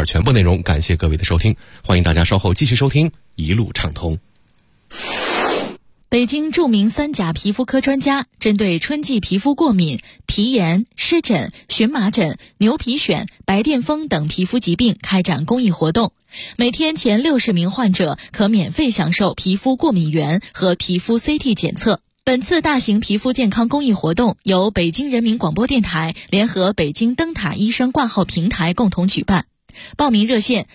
全部内容。感谢各位的收听，欢迎大家稍后继续收听一路畅通。 北京著名3甲皮肤科专家针对春季皮肤过敏、皮炎、湿疹、荨麻疹、牛皮癣、白癜风等皮肤疾病开展公益活动，每天前60名患者可免费享受皮肤过敏原和皮肤 CT 检测。本次大型皮肤健康公益活动由北京人民广播电台联合北京灯塔医生挂号平台共同举办。报名热线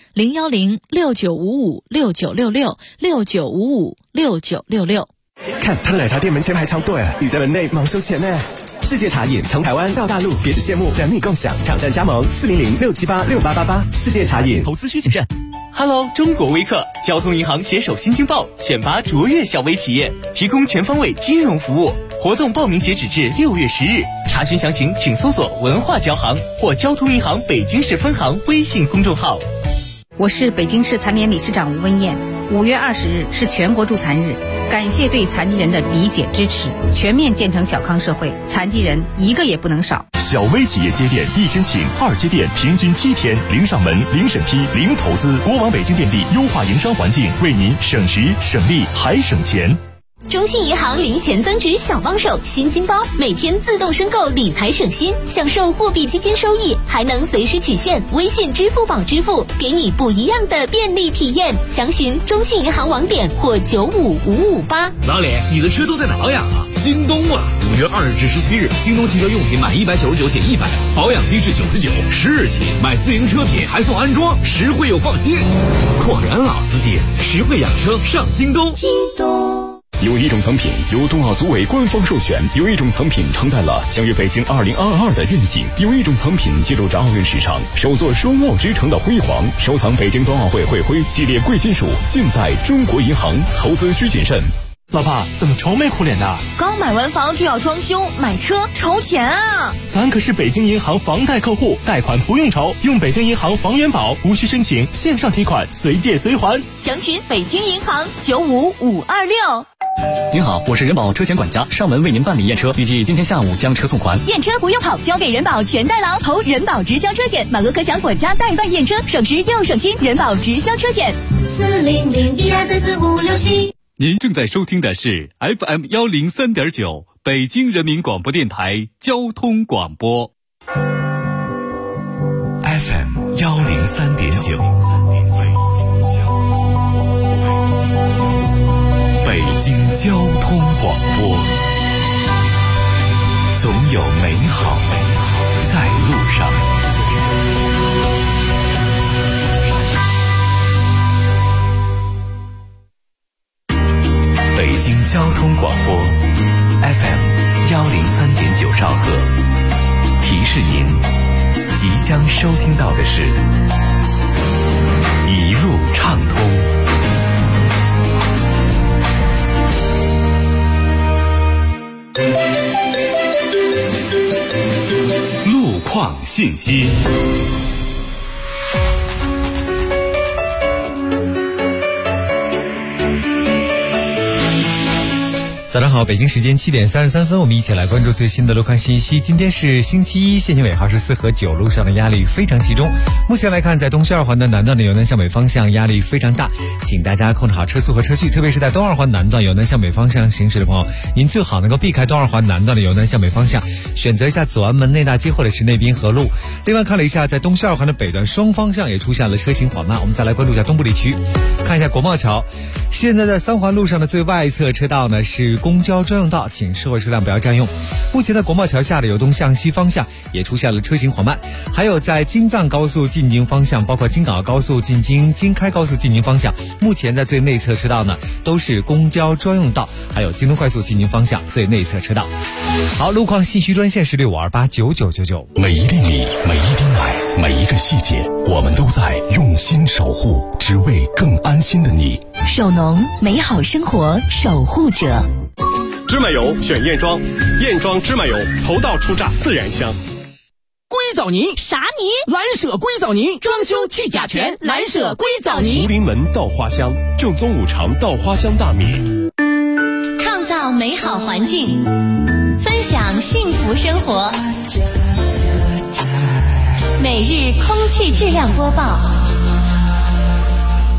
010-6955-6966，6955-6966。 看他的奶茶店门前排长队，你在门内忙收钱呢。世界茶饮从台湾到大陆，别只羡慕，等你共享。场站加盟400-678-6888。世界茶饮，投资需谨慎。 Hello， 中国微客交通银行携手新京报选拔卓越小微企业，提供全方位金融服务。活动报名截止至6月10日，查询详情请搜索文化交行或交通银行北京市分行微信公众号。 我是北京市残联理事长吴文艳。5月20日是全国助残日，感谢对残疾人的理解支持，全面建成小康社会，残疾人一个也不能少。 小微企业接电一申请，2接电平均7天，零上门、零审批、零投资。国网北京电力优化营商环境，为您省时省力还省钱。 中信银行零钱增值小帮手新金包，每天自动申购理财省心，享受货币基金收益，还能随时取现，微信、支付宝支付，给你不一样的便利体验。详询中信银行网点或95558。 老李，你的车都在哪保养啊？京东啊！5月2日至17日，京东汽车用品满199减100，保养低至99，10日起买自行车品还送安装，实惠又放心。果然老司机，实惠养车上京东。 京东。 有一种藏品由冬奥组委官方授权，有一种藏品承载了将于北京2022的愿景，有一种藏品记录着奥运史上首座双奥之城的辉煌。收藏北京冬奥会会徽系列贵金属，尽在中国银行，投资需谨慎。 老婆，怎么愁眉苦脸的？ 刚买完房就要装修，买车愁钱啊！ 咱可是北京银行房贷客户，贷款不用愁，用北京银行房源保，无需申请，线上提款，随借随还。 详询北京银行95526。 您好，我是人保车险管家，上门为您办理验车，预计今天下午将车送还。 验车不用跑，交给人保全代劳，投人保直销车险，满额可享管家代办验车，省时又省心。人保直销车险 40012344567。 您正在收听的是 FM103.9 北京人民广播电台交通广播。 FM103.9 北京交通广播，总有美好在路上。北京交通广播 FM103.9 兆赫，提示您即将收听到的是一路畅通。路况信息。 早上好，北京时间7点33分，我们一起来关注最新的路况信息。今天是星期一，限行尾号是4和9，路上的压力非常集中。目前来看，在东西二环的南段的由南向北方向压力非常大，请大家控制好车速和车距，特别是在东二环南段由南向北方向行驶的朋友，您最好能够避开东二环南段的由南向北方向，选择一下左安门内大街或者是内滨河路。另外看了一下，在东西二环的北段双方向也出现了车行缓慢。我们再来关注一下东部地区，看一下国贸桥。现在在三环路上的最外侧车道呢是公交专用道，请社会车辆不要占用。目前在国贸桥下的由东向西方向也出现了车行缓慢，还有在京藏高速进京方向，包括京港高速进京、京开高速进京方向，目前在最内侧车道呢都是公交专用道，还有京东快速进京方向最内侧车道。好，路况信息专线是65289999。 每一粒米，每一滴奶，每一个细节，我们都在用心守护，只为更安心的你。 手农，美好生活守护者。 芝麻油选燕庄，燕庄芝麻油头道出榨，自然香。 硅藻泥啥泥？ 蓝舍硅藻泥，装修去甲醛，蓝舍硅藻泥。 福临门稻花香，正宗五常稻花香大米。 创造美好环境，分享幸福生活。每日空气质量播报。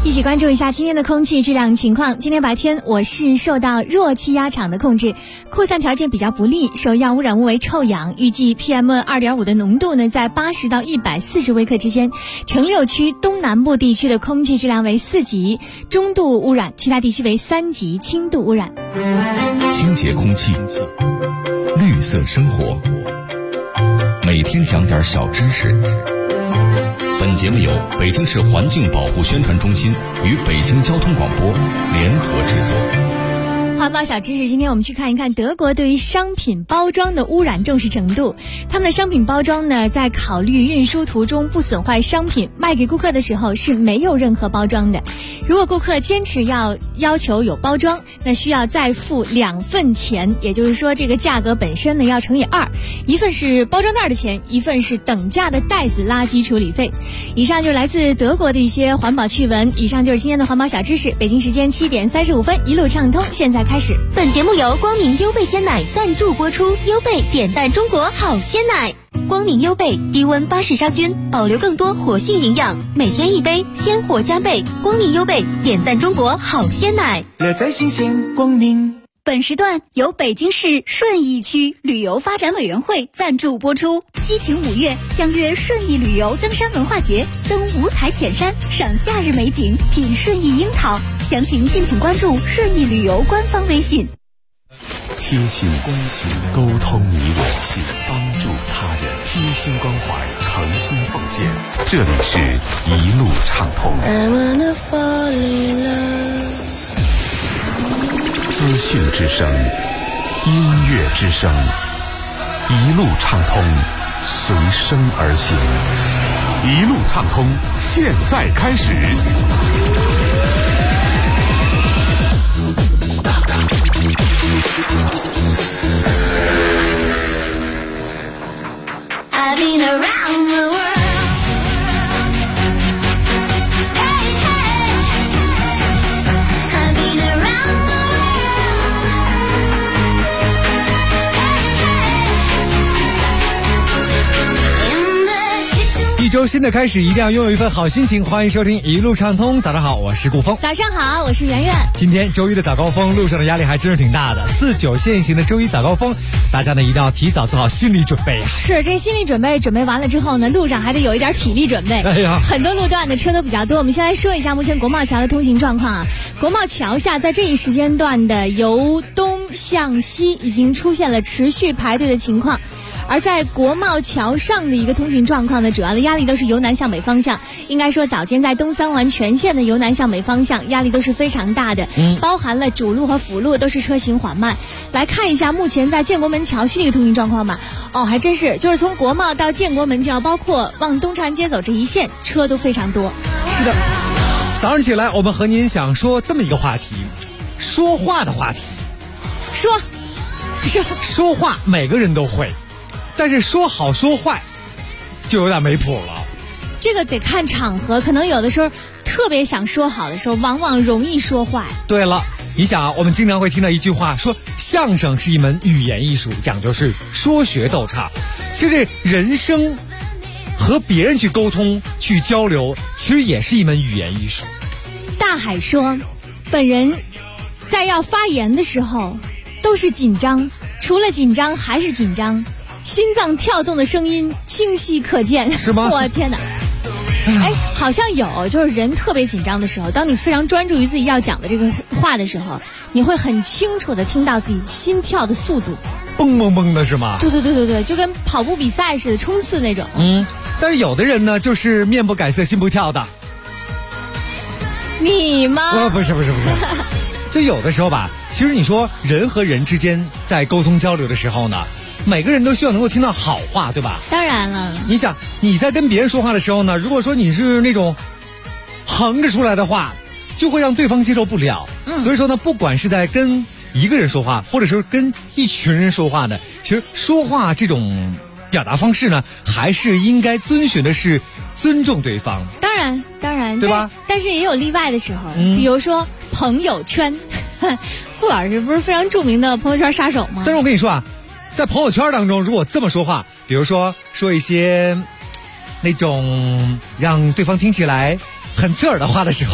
一起关注一下今天的空气质量情况。今天白天我市受到弱气压场的控制，扩散条件比较不利，首要污染物为臭氧，预计 PM2.5 的浓度呢在80到140微克之间。城六区东南部地区的空气质量为4级，中度污染，其他地区为3级，轻度污染。 清洁空气，绿色生活，每天讲点小知识。本节目由北京市环境保护宣传中心与北京交通广播联合制作。 环保小知识，今天我们去看一看德国对于商品包装的污染重视程度。他们的商品包装呢，在考虑运输途中不损坏商品卖给顾客的时候是没有任何包装的。如果顾客坚持要求有包装，那需要再付2份钱，也就是说这个价格本身呢要乘以2，一份是包装袋的钱，一份是等价的袋子垃圾处理费。以上就是来自德国的一些环保趣闻。以上就是今天的环保小知识。北京时间7点35分，一路畅通，现在开始。 本节目由光明优贝鲜奶赞助播出，优贝点赞中国好鲜奶。光明优贝低温巴氏杀菌，保留更多活性营养，每天1杯，鲜活加倍。光明优贝点赞中国好鲜奶， 乐在新鲜光明。 本时段由北京市顺义区旅游发展委员会赞助播出。激情5月，相约顺义旅游登山文化节，登五彩浅山，赏夏日美景，品顺义樱桃。详情敬请关注顺义旅游官方微信。 贴心关心，沟通你我心，帮助他人，贴心关怀，诚心奉献。这里是一路畅通。资讯之声，音乐之声，一路畅通，随声而行。一路畅通，现在开始。 I've been around the world. 一周新的开始，一定要拥有一份好心情。欢迎收听一路畅通。早上好，我是顾峰。 早上好，我是圆圆。 今天周一的早高峰，路上的压力还真是挺大的。49限行的周一早高峰，大家呢一定要提早做好心理准备啊。 是，这心理准备完了之后呢，路上还得有一点体力准备。 哎呀， 很多路段的车都比较多。我们先来说一下目前国贸桥的通行状况啊。国贸桥下在这一时间段的由东向西已经出现了持续排队的情况。而在国贸桥上的一个通行状况呢，主要的压力都是由南向北方向。应该说早间在东三环全线的由南向北方向压力都是非常大的，包含了主路和辅路都是车行缓慢。来看一下目前在建国门桥区的一个通行状况吧。还真是，就是从国贸到建国门桥，包括往东长安街走这一线，车都非常多。 是的，早上起来我们和您想说这么一个话题，说话的话题。说话每个人都会。但是说好说坏就有点没谱了， 这个得看场合，可能有的时候特别想说好的时候，往往容易说坏。 对了，你想啊，我们经常会听到一句话，说相声是一门语言艺术，讲究是说学逗唱。其实人生和别人去沟通去交流，其实也是一门语言艺术。 大海说，本人在要发言的时候都是紧张，除了紧张还是紧张，心脏跳动的声音清晰可见。 是吗？ 我天哪！好像有，就是人特别紧张的时候，当你非常专注于自己要讲的这个话的时候，你会很清楚的听到自己心跳的速度， 蹦蹦蹦的是吗？ 对，就跟跑步比赛似的，冲刺那种。 但是有的人呢，就是面不改色心不跳的。 你吗？ 不是。就有的时候吧，其实你说人和人之间在沟通交流的时候呢，每个人都希望能够听到好话，对吧？ 当然了。 你想你在跟别人说话的时候呢，如果说你是那种横着出来的话，就会让对方接受不了。所以说呢，不管是在跟一个人说话，或者是跟一群人说话呢，其实说话这种表达方式呢，还是应该遵循的是尊重对方。 当然， 对吧？ 但是也有例外的时候，比如说朋友圈，顾老师不是非常著名的朋友圈杀手吗？ 但是我跟你说啊，在朋友圈当中，如果这么说话，比如说一些那种让对方听起来很刺耳的话的时候，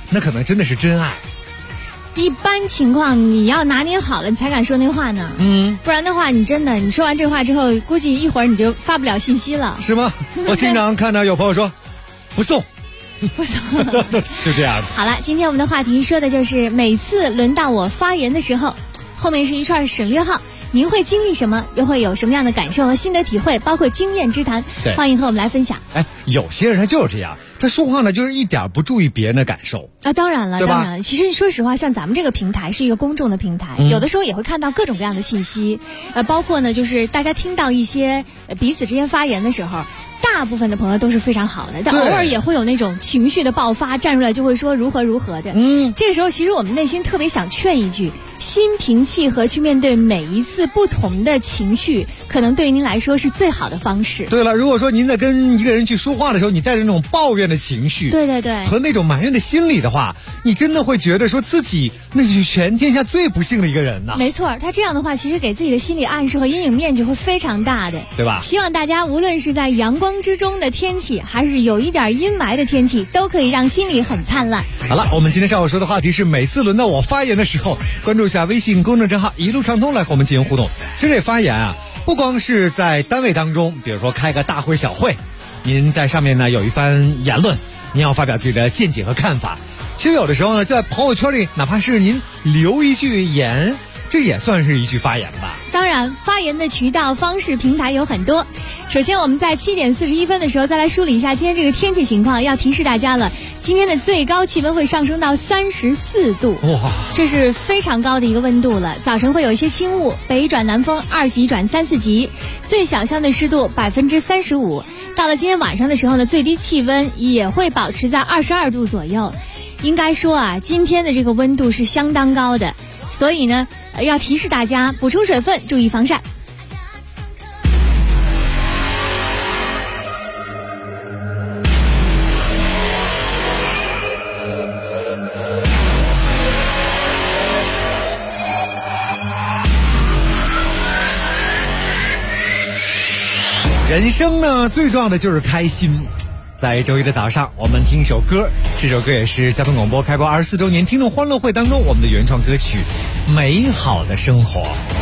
那可能真的是真爱。 一般情况你要拿捏好了，你才敢说那话呢。不然的话，你说完这话之后，估计一会儿你就发不了信息了。 是吗？我经常看到有朋友说不送。 不送就这样。 好了，今天我们的话题说的就是每次轮到我发言的时候，后面是一串省略号，您会经历什么，又会有什么样的感受和心得体会，包括经验之谈，欢迎和我们来分享。 有些人他就是这样，他说话呢就是一点不注意别人的感受啊。当然了，当然了。其实说实话，像咱们这个平台是一个公众的平台，有的时候也会看到各种各样的信息，包括呢就是大家听到一些彼此之间发言的时候。大部分的朋友都是非常好的，但偶尔也会有那种情绪的爆发，站出来就会说如何如何的。这个时候其实我们内心特别想劝一句，心平气和去面对每一次不同的情绪，可能对于您来说是最好的方式。 对了，如果说您在跟一个人去说话的时候，你带着那种抱怨的情绪， 对和那种埋怨的心理的话，你真的会觉得说自己那是全天下最不幸的一个人呐。 没错，他这样的话其实给自己的心理暗示和阴影面积会非常大的， 对吧？ 希望大家无论是在阳光之中的天气，还是有一点阴霾的天气，都可以让心里很灿烂。 好了，我们今天上午说的话题是每次轮到我发言的时候，关注一下微信公众账号一路畅通来和我们进行互动。其实这发言啊，不光是在单位当中，比如说开个大会小会，您在上面呢有一番言论，您要发表自己的见解和看法。其实有的时候呢，在朋友圈里，哪怕是您留一句言，这也算是一句发言吧。 当然，发言的渠道、方式、平台有很多。首先，我们在7点41分的时候再来梳理一下今天这个天气情况。要提示大家了，今天的最高气温会上升到34度， 哇， 这是非常高的一个温度了。早晨会有一些轻雾，北转南风2级转3、4级，最小相对湿度35%。到了今天晚上的时候呢，最低气温也会保持在22度左右。应该说啊，今天的这个温度是相当高的，所以呢，要提示大家补充水分，注意防晒。 人生呢，最重要的就是开心。在周一的早上，我们听一首歌，这首歌也是交通广播开播24周年听众欢乐会当中我们的原创歌曲《美好的生活》。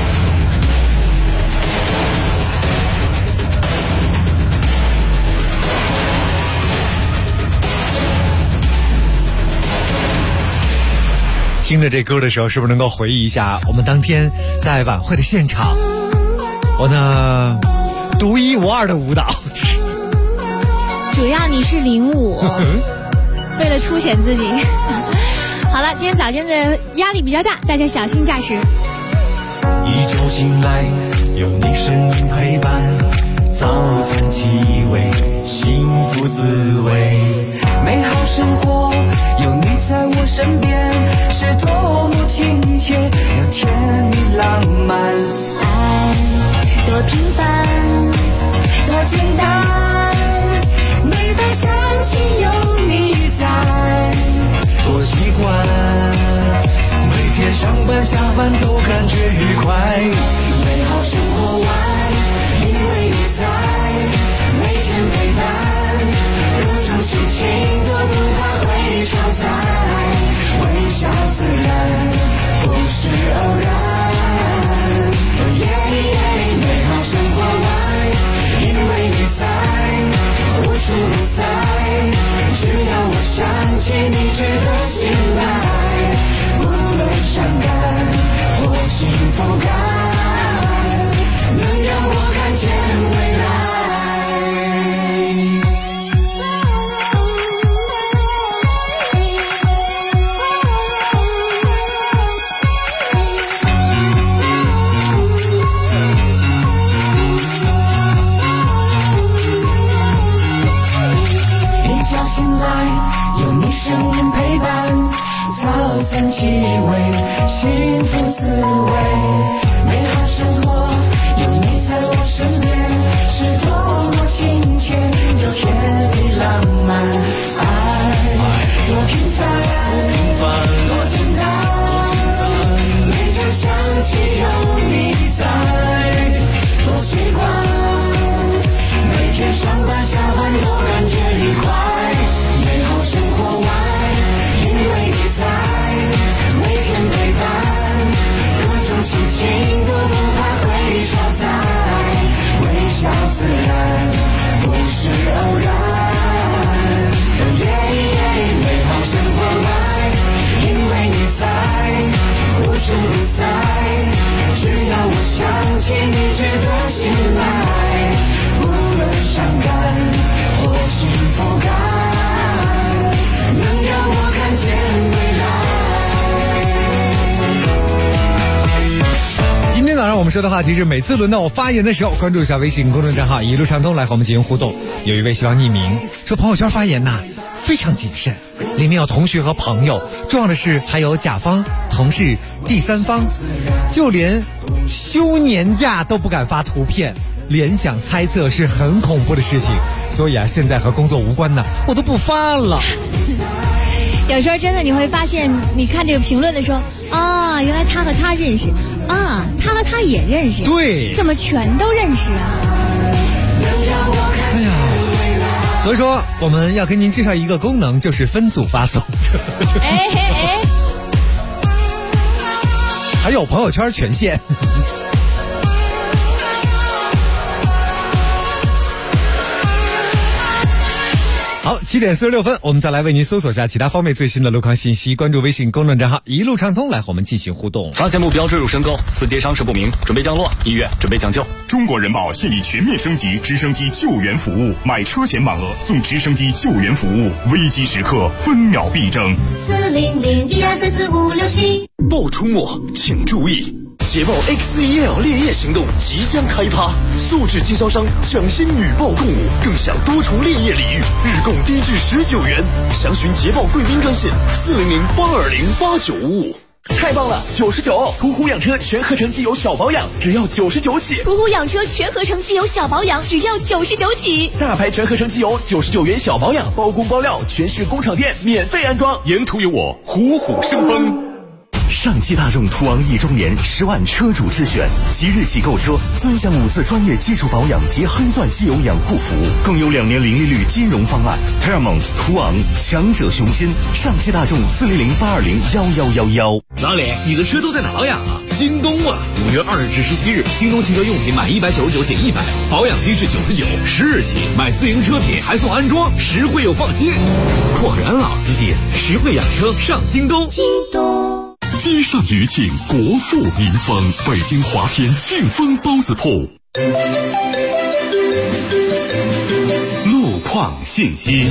听着这歌的时候，是不是能够回忆一下我们当天在晚会的现场，我呢独一无二的舞蹈。 主要你是领舞，为了凸显自己。好了，今天早间的压力比较大，大家小心驾驶。 一觉醒来，有你身影陪伴，早餐气味，幸福滋味，美好生活，有你在我身边，是多么亲切，又甜蜜浪漫。 爱多平凡，多简单。每当想起有你在， 多习惯，每天上班下班都感觉愉快。美好生活外，因为你在，每天陪伴，各种事情都不怕会超载，微笑自然，不是偶然。美好生活外，因为你在，无处不在，只要我想起你值得信赖，无论伤感或幸福感，能让我看见未来。有你身边陪伴，早餐气味，幸福滋味，美好生活，有你在我身边，是多么亲切，又甜蜜浪漫。爱多平凡，多简单，每天想起有你在，多习惯，每天上班下班都感觉愉快。美好生活外，因为然我们说的话题是每次轮到我发言的时候，关注一下微信公众账号一路畅通，来和我们进行互动。有一位希望匿名说，朋友圈发言呐非常谨慎，里面有同学和朋友，重要的是还有甲方、同事、第三方，就连休年假都不敢发图片，联想猜测是很恐怖的事情。所以啊，现在和工作无关的我都不发了。 有时候真的你会发现，你看这个评论的时候啊，原来他和他认识啊，他和他也认识， 对， 怎么全都认识啊？ 哎呀，所以说我们要跟您介绍一个功能，就是分组发送。 哎， 还有朋友圈权限。好，7点46分，我们再来为您搜索下其他方面最新的路况信息，关注微信公众账号一路畅通，来和我们进行互动。 发现目标坠入深沟，司机伤势不明，准备降落，医院准备抢救。 中国人保现已全面升级直升机救援服务，买车险满额送直升机救援服务，危机时刻分秒必争。 40012345677。 报出没，请注意！捷豹 XEL 烈焰行动即将开趴，素质经销商抢先女豹共舞，更享多重烈焰礼遇，日供低至19元。详询捷豹贵宾专线40082089555。 太棒了，99！途虎养车全合成机油小保养只要99起。 途虎养车全合成机油小保养只要99起。 大牌全合成机油99元小保养，包工包料，全市工厂店免费安装。 沿途有我，虎虎生风。 上汽大众途昂1周年10万车主之选，即日起购车尊享5次专业技术保养及黑钻机油养护服务，更有2年零利率金融方案。Paramount 途昂，强者雄心。上汽大众40082011111。 老李，你的车都在哪保养啊？京东啊！5月20日至17日，京东汽车用品满199减100，保养低至99，10日起买自营车品还送安装，实惠又放心。果然老司机，实惠养车上京东。 京东。 街上余庆，国富民丰，北京华天庆丰包子铺。路况信息。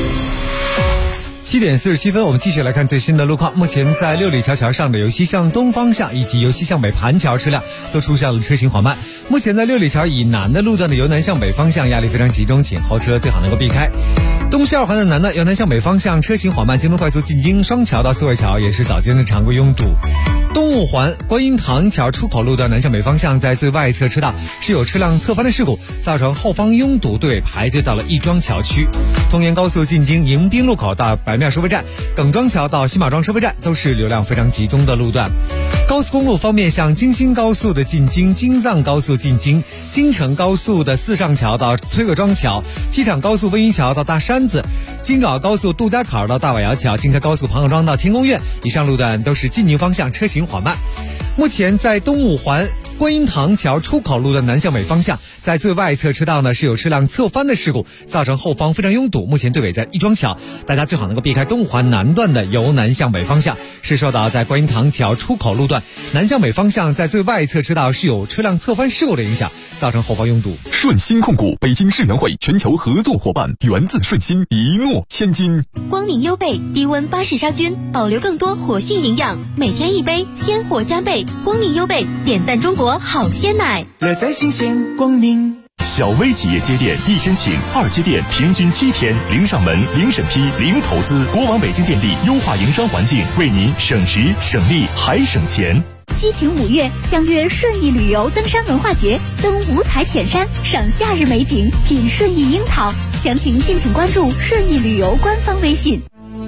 7点47分，我们继续来看最新的路况。目前在六里桥桥上的由西向东方向以及由西向北盘桥车辆都出现了车行缓慢。目前在六里桥以南的路段的由南向北方向压力非常集中，请后车最好能够避开。东西二环的南段由南向北方向车行缓慢，京东快速进京双桥到四惠桥也是早间的常规拥堵。东五环观音堂桥出口路段南向北方向在最外侧车道是有车辆侧翻的事故，造成后方拥堵，队尾排队到了亦庄桥区。通沿高速进京迎宾路口到白庙收费站，耿庄桥到新马庄收费站都是流量非常集中的路段。高速公路方面，像京新高速的进京、京藏高速进京、京承高速的四上桥到崔各庄桥、机场高速温榆桥到大山子、京港高速杜家坎到大瓦窑桥、京开高速庞各庄到天宫苑，以上路段都是进京方向车行缓慢。目前在东五环观音堂桥出口路的南向北方向，在最外侧车道呢是有车辆侧翻的事故，造成后方非常拥堵。目前队尾在亦庄桥，大家最好能够避开东五环南段的由南向北方向，是受到在观音堂桥出口路段南向北方向在最外侧车道是有车辆侧翻事故的影响，造成后方拥堵。 顺鑫控股北京世园会全球合作伙伴，源自顺鑫，一诺千金。 光明优贝低温巴氏杀菌，保留更多活性营养，每天一杯，鲜活加倍。光明优贝点赞中国好鲜奶， 乐在新鲜光明。 小微企业接电，1申请，2接电，平均7天，零上门，零审批，零投资。国网北京电力优化营商环境，为您省时省力还省钱。 激情5月，相约顺义旅游登山文化节，登五彩浅山，赏夏日美景，品顺义樱桃。详情敬请关注顺义旅游官方微信。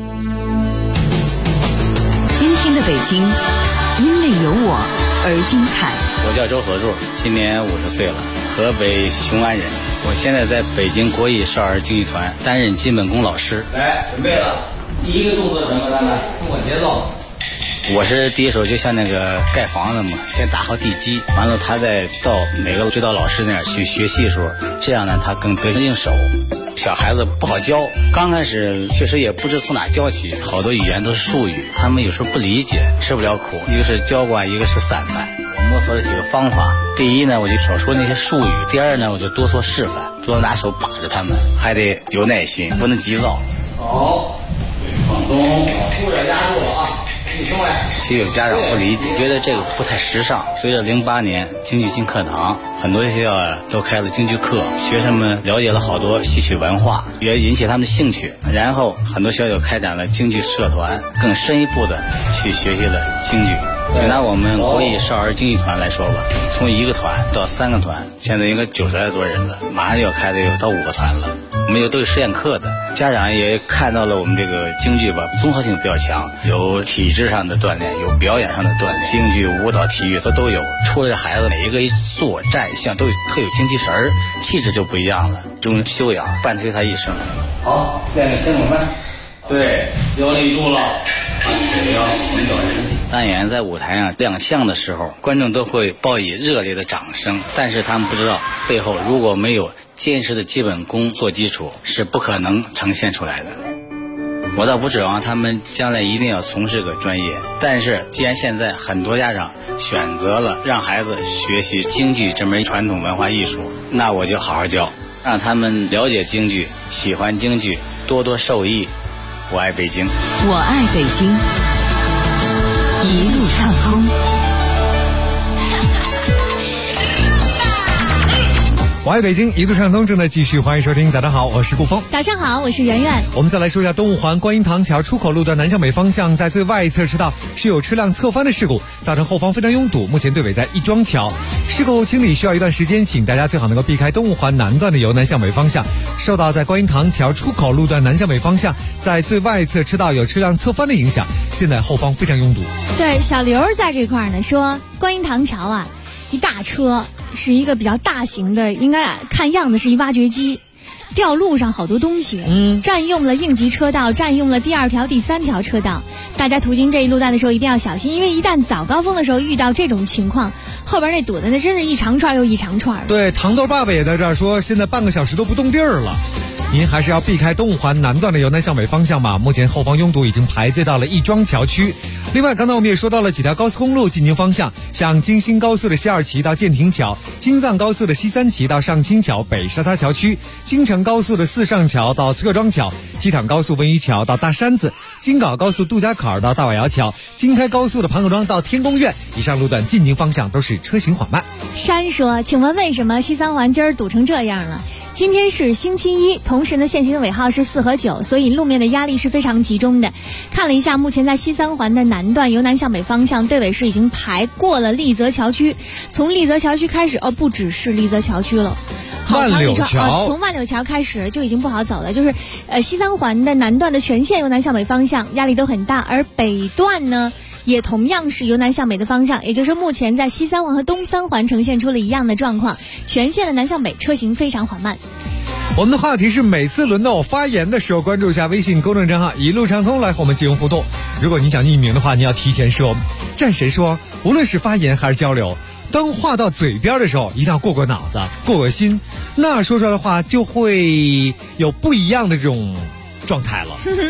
今天的北京，因为有我而精彩。 我叫周合柱，今年50岁了，河北雄安人。我现在在北京国艺少儿京剧团担任基本功老师。 来，准备了，第一个动作什么？咱们跟我节奏。 我是第一手就像那个盖房子嘛，先打好地基，完了他再到每个指导老师那儿去学习数，这样呢他更得心应手。小孩子不好教，刚开始确实也不知从哪教起，好多语言都是术语，他们有时候不理解，吃不了苦。一个是教惯，一个是散漫。我摸索了几个方法，第一呢我就少说那些术语，第二呢我就多做示范，多拿手把着他们，还得有耐心，不能急躁。 好，放松，后点压住了啊，一松来。 其实有家长不理解，觉得这个不太时尚。随着08年京剧进课堂，很多学校都开了京剧课，学生们了解了好多戏曲文化，也引起他们的兴趣。然后很多学校就开展了京剧社团，更深一步的去学习了京剧。就拿我们国艺少儿京剧团来说吧，从1个团到3个团，现在应该90来多人了，马上就要开的有到5个团了。我们都有实验课的，家长也看到了我们这个京剧吧，综合性比较强，有体质上的锻炼，有表演上的锻炼，京剧、舞蹈、体育它都有。出来的孩子每一个一坐站相都特有精气神儿，气质就不一样了。这种修养伴随他一生。好，练个先手翻，对，腰立住了，腿要横转人。当演员在舞台上亮相的时候，观众都会报以热烈的掌声，但是他们不知道背后如果没有坚实的基本功做基础，是不可能呈现出来的。我倒不指望他们将来一定要从事个专业，但是既然现在很多家长选择了让孩子学习京剧这门传统文化艺术，那我就好好教，让他们了解京剧，喜欢京剧，多多受益。我爱北京， 我爱北京，一路畅通。 我爱北京，一路畅通正在继续，欢迎收听。早上好，我是顾峰。 早上好，我是圆圆。 我们再来说一下东五环观音堂桥出口路段南向北方向，在最外侧车道是有车辆侧翻的事故，造成后方非常拥堵，目前队尾在亦庄桥。事故清理需要一段时间，请大家最好能够避开东五环南段的由南向北方向。受到在观音堂桥出口路段南向北方向，在最外侧车道有车辆侧翻的影响，现在后方非常拥堵。 对，小刘在这块呢说，观音堂桥啊，一大车。是一个比较大型的，应该看样子是一挖掘机，掉路上好多东西，占用了应急车道，占用了第2条、第3条车道。大家途经这一路段的时候一定要小心，因为一旦早高峰的时候遇到这种情况，后边那堵的那真是一长串又一长串。 对，糖豆爸爸也在这儿说，现在半个小时都不动地儿了。您还是要避开东五环南段的由南向北方向吧，目前后方拥堵已经排队到了亦庄桥区。另外刚才我们也说到了几条高速公路进京方向，像京新高速的西2旗到建亭桥，京藏高速的西3旗到上清桥北沙滩桥区，京承高速的四上桥到侧庄桥，机场高速文榆桥到大山子，京港高速杜家坎到大瓦窑桥，京开高速的盘口庄到天宫苑，以上路段进京方向都是车行缓慢。 山说，请问为什么西3环今儿堵成这样了？今天是星期一，同时呢限行的尾号是4和9，所以路面的压力是非常集中的。看了一下，目前在西3环的南段由南向北方向，队尾是已经排过了丽泽桥区，从丽泽桥区开始，不只是丽泽桥区了，好长一串，从万柳桥开始就已经不好走了。就是西3环的南段的全线由南向北方向压力都很大，而北段呢也同样是由南向北的方向，也就是目前在西3环和东3环呈现出了一样的状况，全线的南向北车行非常缓慢。 我们的话题是每次轮到我发言的时候，关注一下微信公众账号一路畅通来和我们进行互动。如果你想匿名的话，你要提前说。战神说，无论是发言还是交流，当话到嘴边的时候，一定要过过脑子，过过心，那说出来的话就会有不一样的这种状态了。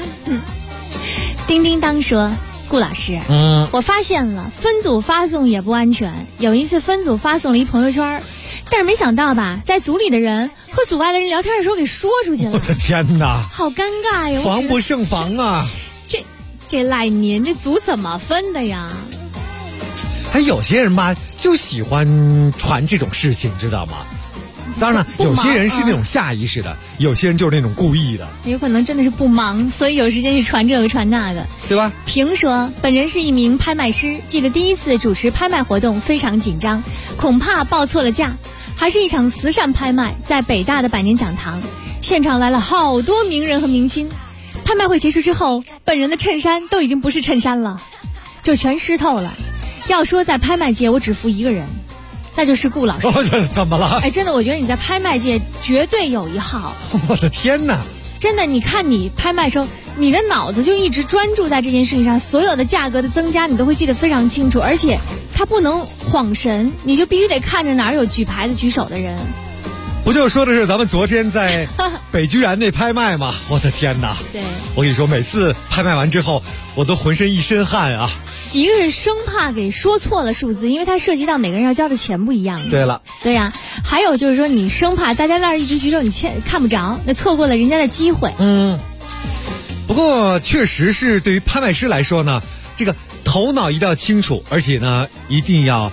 叮叮当说，顾老师，我发现了分组发送也不安全。有一次分组发送了一朋友圈，但是没想到吧，在组里的人和组外的人聊天的时候给说出去了。 我的天哪， 好尴尬呀！ 防不胜防啊！ 这赖您，这组怎么分的呀？ 还有些人吧，就喜欢传这种事情，知道吗？当然了，有些人是那种下意识的，有些人就是那种故意的。 有可能真的是不忙，所以有时间去传这个传那个， 对吧？ 评说，本人是一名拍卖师，记得第一次主持拍卖活动非常紧张，恐怕报错了价，还是一场慈善拍卖，在北大的百年讲堂，现场来了好多名人和明星。拍卖会结束之后，本人的衬衫都已经不是衬衫了，就全湿透了。要说在拍卖界我只服一个人，那就是顾老师。 怎么了？ 真的，我觉得你在拍卖界绝对有一号。 我的天哪！ 真的，你看你拍卖时候，你的脑子就一直专注在这件事情上，所有的价格的增加你都会记得非常清楚，而且它不能晃神，你就必须得看着哪儿有举牌子举手的人。 不就说的是咱们昨天在北居然那拍卖吗？我的天哪！ 对， 我跟你说，每次拍卖完之后，我都浑身一身汗啊。 一个是生怕给说错了数字，因为它涉及到每个人要交的钱不一样。 对了， 对呀，还有就是说你生怕大家那儿一直举手，你看不着，那错过了人家的机会。 不过确实是对于拍卖师来说呢，这个头脑一定要清楚，而且呢，一定要，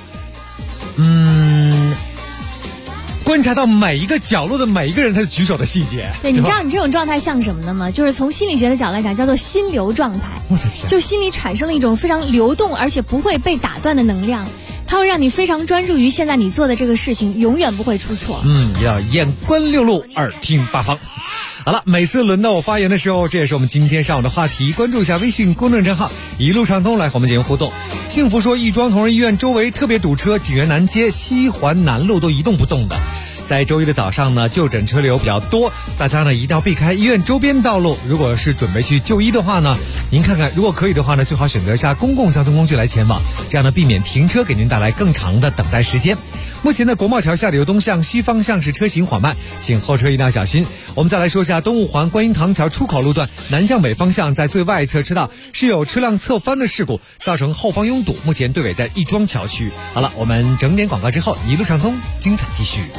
观察到每一个角落的每一个人他举手的细节。 对，你知道你这种状态像什么的吗？就是从心理学的角度来讲，叫做心流状态。 我的天！ 就心里产生了一种非常流动而且不会被打断的能量，它会让你非常专注于现在你做的这个事情，永远不会出错。 要眼观六路，耳听八方。好了，每次轮到我发言的时候，这也是我们今天上午的话题。关注一下微信公众账号一路畅通，来和我们进行互动。幸福说，亦庄同仁医院周围特别堵车，景园南街、西环南路都一动不动的。在周一的早上呢，就诊车流比较多，大家呢一定要避开医院周边道路。如果是准备去就医的话呢，您看看，如果可以的话呢，最好选择一下公共交通工具来前往，这样呢避免停车给您带来更长的等待时间。目前的国贸桥下流东向西方向是车行缓慢，请后车一定要小心。我们再来说一下东五环观音堂桥出口路段南向北方向，在最外侧车道是有车辆侧翻的事故，造成后方拥堵，目前队尾在亦庄桥区。好了，我们整点广告之后，一路畅通，精彩继续。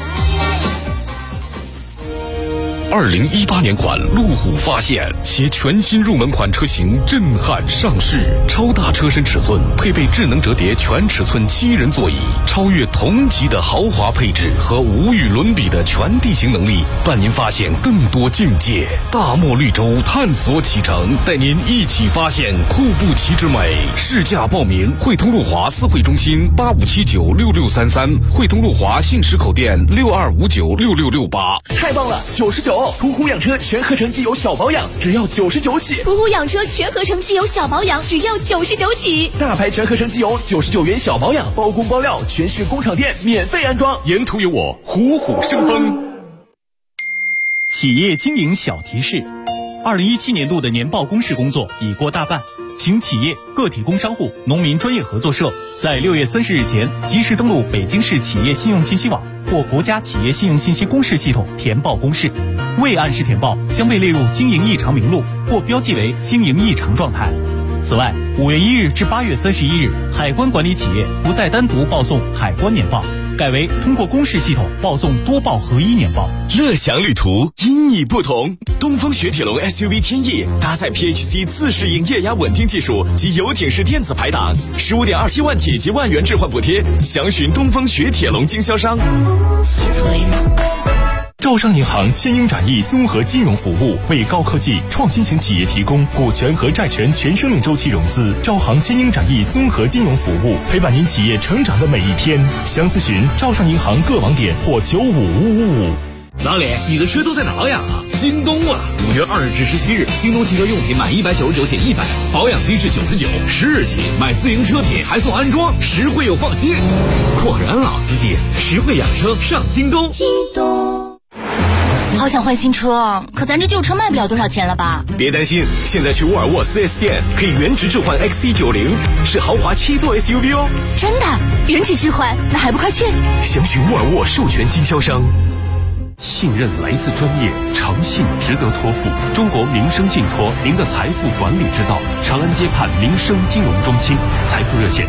2018年款路虎发现其全新入门款车型震撼上市，超大车身尺寸，配备智能折叠全尺寸7人座椅，超越同级的豪华配置和无与伦比的全地形能力，伴您发现更多境界。大漠绿洲探索启程，带您一起发现库布齐之美。试驾报名汇通路华四惠中心85796633，汇通路华信实口店62596668。 太棒了，99！途虎养车全合成机油小保养只要99起， 途虎养车全合成机油小保养只要99起， 大牌全合成机油99元小保养，包工包料，全市工厂店免费安装。 沿途有我，虎虎生风。 企业经营小提示：2017年度的年报公示工作已过大半，请企业、个体工商户、农民专业合作社在6月30日前及时登录北京市企业信用信息网或国家企业信用信息公示系统填报公示，未按时填报将被列入经营异常名录或标记为经营异常状态。此外，5月1日至8月31日，海关管理企业不再单独报送海关年报，改为通过公示系统报送多报合一年报。 乐享旅途，因你不同。东风雪铁龙 SUV 天翼搭载 PHC 自适应液压稳定技术及游艇式电子排档，15.27万起及1万元置换补贴，详询东风雪铁龙经销商。 招商银行千英展翼综合金融服务，为高科技创新型企业提供股权和债权全生命周期融资。招行千英展翼综合金融服务，陪伴您企业成长的每一天。详咨询招商银行各网点或95555。 老李，你的车都在哪保养啊？京东啊！5月2日至17日，京东汽车用品满199减100，保养低至99，10日起买自行车品还送安装，实惠又放心。果然老司机，实惠养车上京东。 京东。好想换新车，可咱这旧车卖不了多少钱了吧？ 别担心，现在去沃尔沃 4S 店可以原值置换 XC90，是豪华7座 SUV 哦。 真的？原值置换？那还不快去？ 详询沃尔沃授权经销商。 信任来自专业，诚信值得托付。中国民生信托，您的财富管理之道。长安街畔民生金融中心，财富热线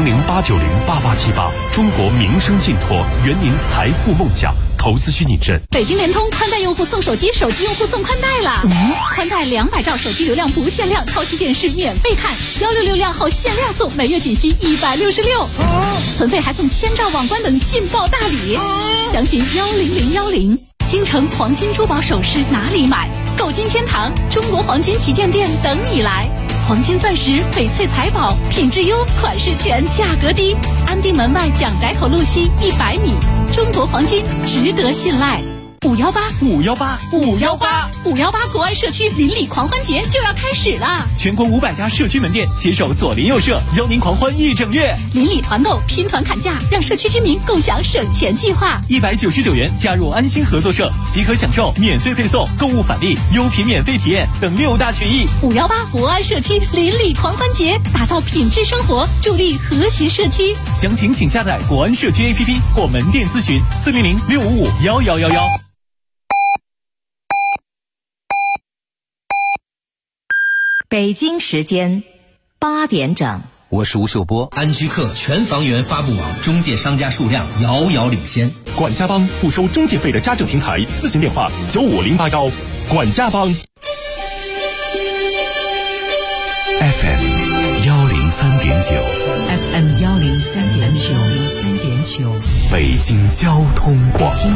400-890-8878。中国民生信托，圆您财富梦想。投资需谨慎。 北京联通宽带用户送手机，手机用户送宽带了。宽带200兆手机流量不限量，超级电视免费看，166量后限量送，每月仅需166。存费还送1000兆网关等劲爆大礼。详询10010。京城黄金珠宝首饰哪里买？购金天堂中国黄金旗舰店等你来。黄金钻石、翡翠财宝，品质优，款式全，价格低。安定门外蒋宅口路西100米，中国黄金值得信赖。518国安社区邻里狂欢节就要开始了， 全国500家社区门店携手左邻右舍，邀您狂欢1整月。 邻里团购，拼团砍价，让社区居民共享省钱计划。 199元加入安心合作社，即可享受免费配送、购物返利、优品免费体验等6大权益。 518国安社区邻里狂欢节，打造品质生活，助力和谐社区。 详情请下载国安社区 APP 或门店咨询400-655-1111。 北京时间8点整， 我是吴秀波。 安居客全房源发布网中介商家数量遥遥领先， 管家帮不收中介费的家政平台，咨询电话95081。管家帮。 FM 103.1。 FM 103.9，北京交通广播，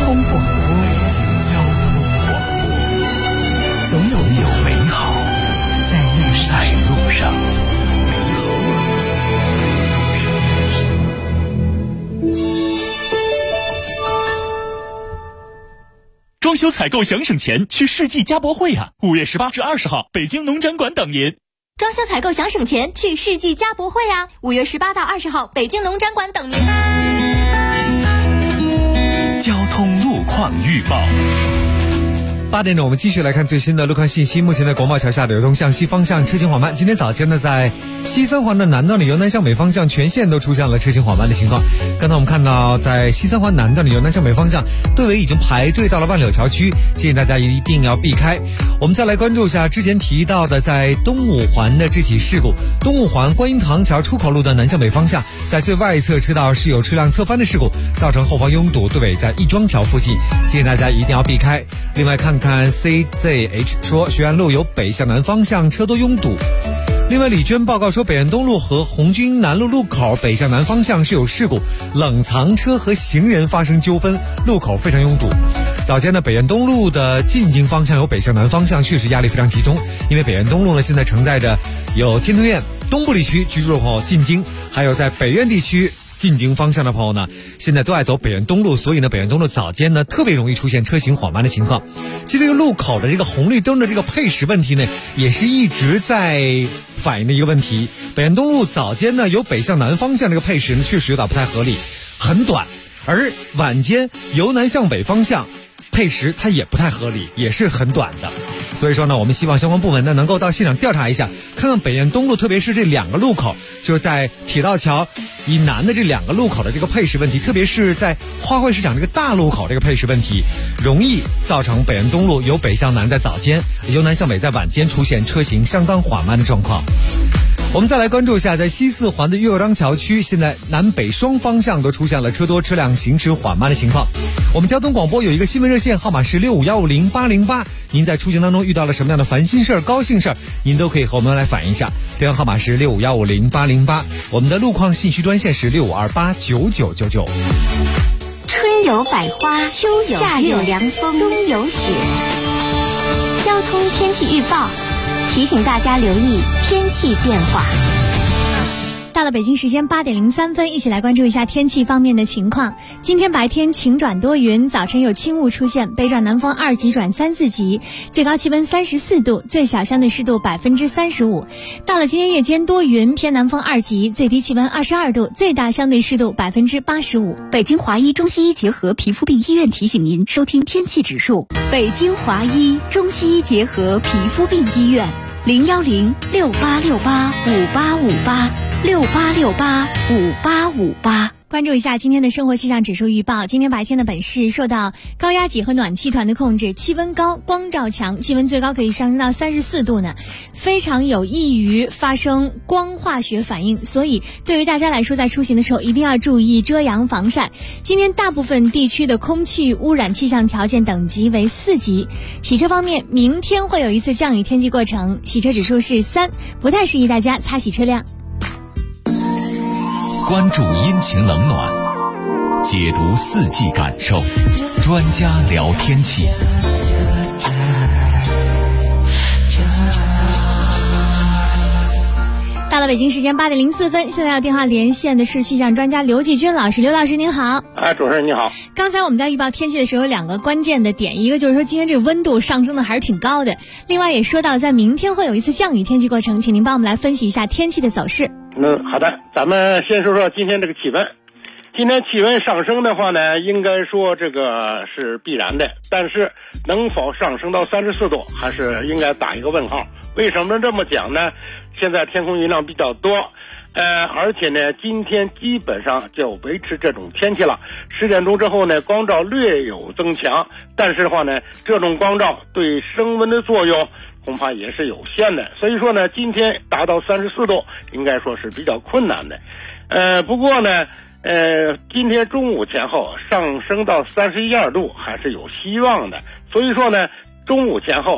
总有美好在路上。 装修采购想省钱，去世纪家博会啊！5月18至20号，北京农展馆等您。 装修采购想省钱，去世纪家博会啊！5月18到20号，北京农展馆等您。 交通路况预报。 8点整，我们继续来看最新的路况信息。目前在国贸桥下流动向西方向车行缓慢。今天早间呢，在西三环的南段的由南向北方向全线都出现了车行缓慢的情况。刚才我们看到，在西三环南段的由南向北方向队尾已经排队到了万柳桥区，建议大家一定要避开。我们再来关注一下之前提到的在东五环的这起事故。东五环观音堂桥出口路的南向北方向，在最外侧车道是有车辆侧翻的事故，造成后方拥堵，队尾在亦庄桥附近，建议大家一定要避开。另外看看 CZH 说，学院路由北向南方向车多拥堵。另外李娟报告说，北苑东路和红军南路路口北向南方向是有事故，冷藏车和行人发生纠纷，路口非常拥堵。早间呢，北苑东路的进京方向由北向南方向确实压力非常集中，因为北苑东路呢现在承载着有天通苑东部地区居住的朋友进京，还有在北苑地区进京方向的朋友呢，现在都爱走北苑东路，所以呢，北苑东路早间呢特别容易出现车行缓慢的情况。其实这个路口的这个红绿灯的这个配时问题呢，也是一直在反映的一个问题。北苑东路早间呢由北向南方向这个配时呢确实有点不太合理，很短，而晚间由南向北方向配时它也不太合理，也是很短的。所以说呢，我们希望相关部门呢能够到现场调查一下，看看北苑东路特别是这两个路口，就是在铁道桥以南的这两个路口的这个配时问题，特别是在花卉市场这个大路口这个配时问题，容易造成北苑东路由北向南在早间，由南向北在晚间出现车行相当缓慢的状况。我们再来关注一下，在西四环的岳阳桥区，现在南北双方向都出现了车多车辆行驶缓慢的情况。我们交通广播有一个新闻热线，号码是65150808，您在出行当中遇到了什么样的烦心事儿、高兴事儿，您都可以和我们来反映一下。电话号码是65150808，我们的路况信息专线是65289999。 春有百花，秋有夏有凉风，冬有雪。交通天气预报提醒大家留意天气变化。 到了北京时间8点03分，一起来关注一下天气方面的情况。今天白天晴转多云，早晨有轻雾出现，北转南风2级转3、4级，最高气温34度，最小相对湿度35%。到了今天夜间多云，偏南风2级，最低气温22度，最大相对湿度85%。 北京华医中西医结合皮肤病医院提醒您收听天气指数。北京华医中西医结合皮肤病医院，01068685858，68685858。 关注一下今天的生活气象指数预报。今天白天的本市受到高压脊和暖气团的控制，气温高，光照强，气温最高可以上升到34度呢，非常有益于发生光化学反应。所以对于大家来说，在出行的时候一定要注意遮阳防晒。今天大部分地区的空气污染气象条件等级为4级。洗车方面，明天会有一次降雨天气过程，洗车指数是3，不太适宜大家擦洗车辆。 关注阴晴冷暖，解读四季感受，专家聊天气。 到了北京时间8点04分，现在要电话连线的是气象专家刘继军老师。刘老师您好。 主持人你好。 刚才我们在预报天气的时候有2个关键的点，一个就是说今天这个温度上升的还是挺高的，另外也说到在明天会有一次降雨天气过程，请您帮我们来分析一下天气的走势。 好的，咱们先说说今天这个气温。今天气温上升的话呢，应该说这个是必然的，但是能否上升到34度，还是应该打一个问号。为什么这么讲呢？现在天空云量比较多，而且呢，今天基本上就维持这种天气了。10点钟之后呢，光照略有增强，但是的话呢，这种光照对升温的作用恐怕也是有限的。所以说呢，今天达到34度，应该说是比较困难的。不过呢，今天中午前后上升到31、2度还是有希望的。所以说呢，中午前后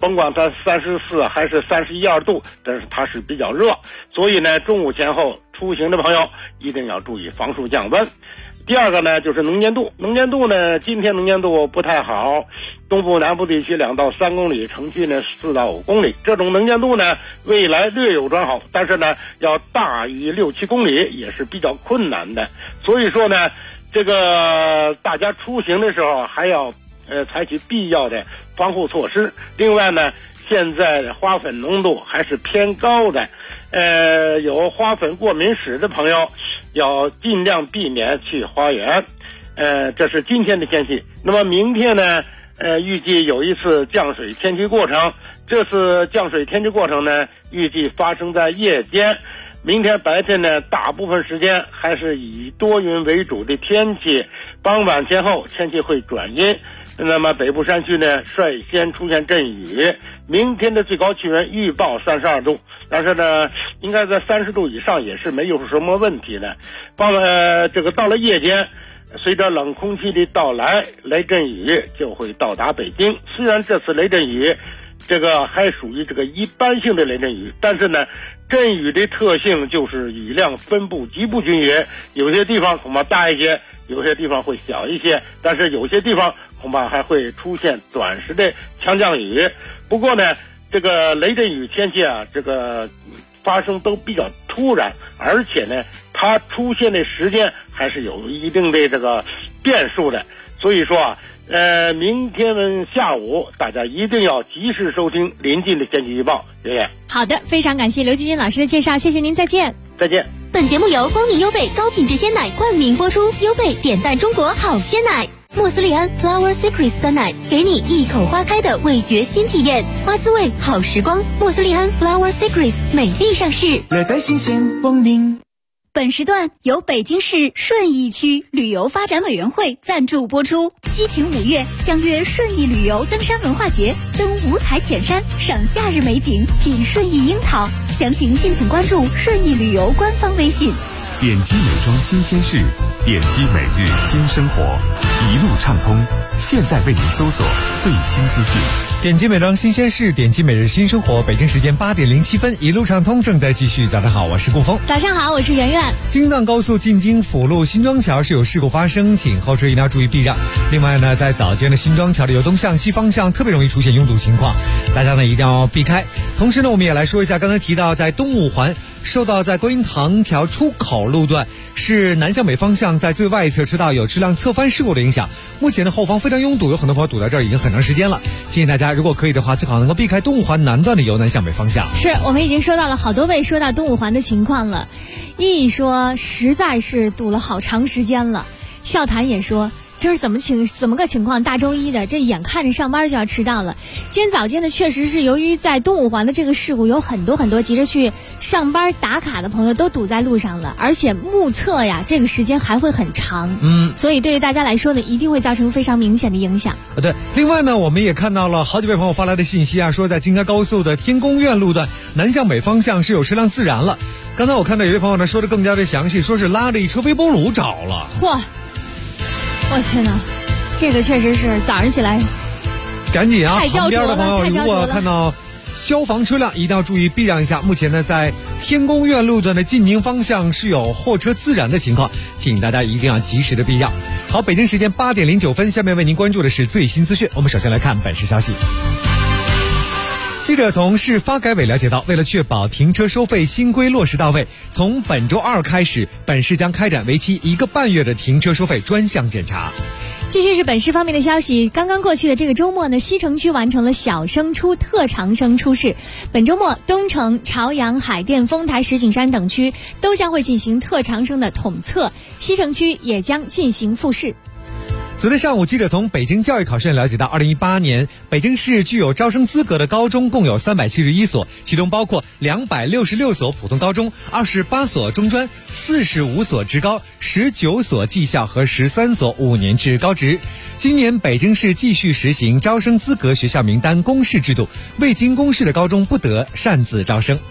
甭管它34还是31、2度，但是它是比较热，所以呢，中午前后出行的朋友一定要注意防暑降温。第二个呢，就是能见度。能见度呢，今天能见度不太好，东部南部地区2到3公里，城区呢4到5公里。这种能见度呢，未来略有转好，但是呢，要大于6、7公里也是比较困难的。所以说呢，这个大家出行的时候还要采取必要的防护措施。另外呢，现在的花粉浓度还是偏高的，有花粉过敏史的朋友要尽量避免去花园。这是今天的天气。那么明天呢，预计有一次降水天气过程。这次降水天气过程呢，预计发生在夜间。明天白天呢，大部分时间还是以多云为主的天气，傍晚前后天气会转阴。那么北部山区呢，率先出现阵雨。明天的最高气温预报32度，但是呢，应该在30度以上也是没有什么问题的。这个到了夜间，随着冷空气的到来，雷阵雨就会到达北京。虽然这次雷阵雨这个还属于这个一般性的雷阵雨，但是呢，阵雨的特性就是雨量分布极不均匀，有些地方恐怕大一些，有些地方会小一些，但是有些地方恐怕还会出现短时的强降雨。不过呢，这个雷阵雨天气啊，这个发生都比较突然，而且呢，它出现的时间还是有一定的这个变数的。所以说啊，明天下午大家一定要及时收听临近的天气预报。谢谢。 好的，非常感谢刘继军老师的介绍，谢谢您，再见。 再见。 本节目由光明优贝高品质鲜奶冠名播出，优贝点赞中国好鲜奶。莫斯利安 Flower Secret 酸奶，给你一口花开的味觉新体验，花滋味好时光。莫斯利安 Flower Secret 美丽上市， 乐在新鲜光明。 本时段由北京市顺义区旅游发展委员会赞助播出。激情5月，相约顺义旅游登山文化节，登五彩浅山，赏夏日美景，品顺义樱桃。详情敬请关注顺义旅游官方微信。 点击美妆新鲜事，点击每日新生活，一路畅通。现在为您搜索最新资讯。 点击美妆新鲜事，点击每日新生活。北京时间8点07分，一路畅通正在继续。早上好，我是顾峰。 早上好，我是圆圆。 京藏高速进京辅路新庄桥是有事故发生，请后车一定要注意避让。另外呢，在早间的新庄桥的由东向西方向特别容易出现拥堵情况，大家呢一定要避开。同时呢，我们也来说一下刚才提到在东五环受到在观音堂桥出口路段是南向北方向在最外侧车道有车辆侧翻事故的影响，目前的后方非常拥堵，有很多朋友堵在这儿已经很长时间了。建议大家如果可以的话，最好能够避开东五环南段的由南向北方向。 是我们已经收到了好多位说到东五环的情况了，一说实在是堵了好长时间了，笑谈也说就是怎么个情况？大周一的，这眼看着上班就要迟到了。今天早间的确实是由于在东五环的这个事故，有很多急着去上班打卡的朋友都堵在路上了，而且目测呀，这个时间还会很长。所以对于大家来说呢，一定会造成非常明显的影响。 对，另外呢，我们也看到了好几位朋友发来的信息啊，说在京开高速的天宫苑路段南向北方向是有车辆自燃了。刚才我看到有位朋友呢说的更加的详细，说是拉着一车微波炉着了。 嚯！我天哪，这个确实是早上起来赶紧啊！ 太焦灼了， 旁边的朋友如果看到消防车辆，一定要注意避让一下。目前呢，在天宫苑路段的进宁方向是有货车自燃的情况，请大家一定要及时的避让。好，北京时间8点09分，下面为您关注的是最新资讯。我们首先来看本市消息。记者从市发改委了解到，为了确保停车收费新规落实到位，从本周2开始，本市将开展为期1个半月的停车收费专项检查。 继续是本市方面的消息，刚刚过去的这个周末呢，西城区完成了小升初、特长生初试。本周末，东城、朝阳、海淀、丰台、石景山等区都将会进行特长生的统测，西城区也将进行复试。 昨天上午，记者从北京教育考试院了解到，2018年北京市具有招生资格的高中共有371所，其中包括266所普通高中、28所中专、45所职高、19所技校和13所5年制高职。今年北京市继续实行招生资格学校名单公示制度，未经公示的高中不得擅自招生。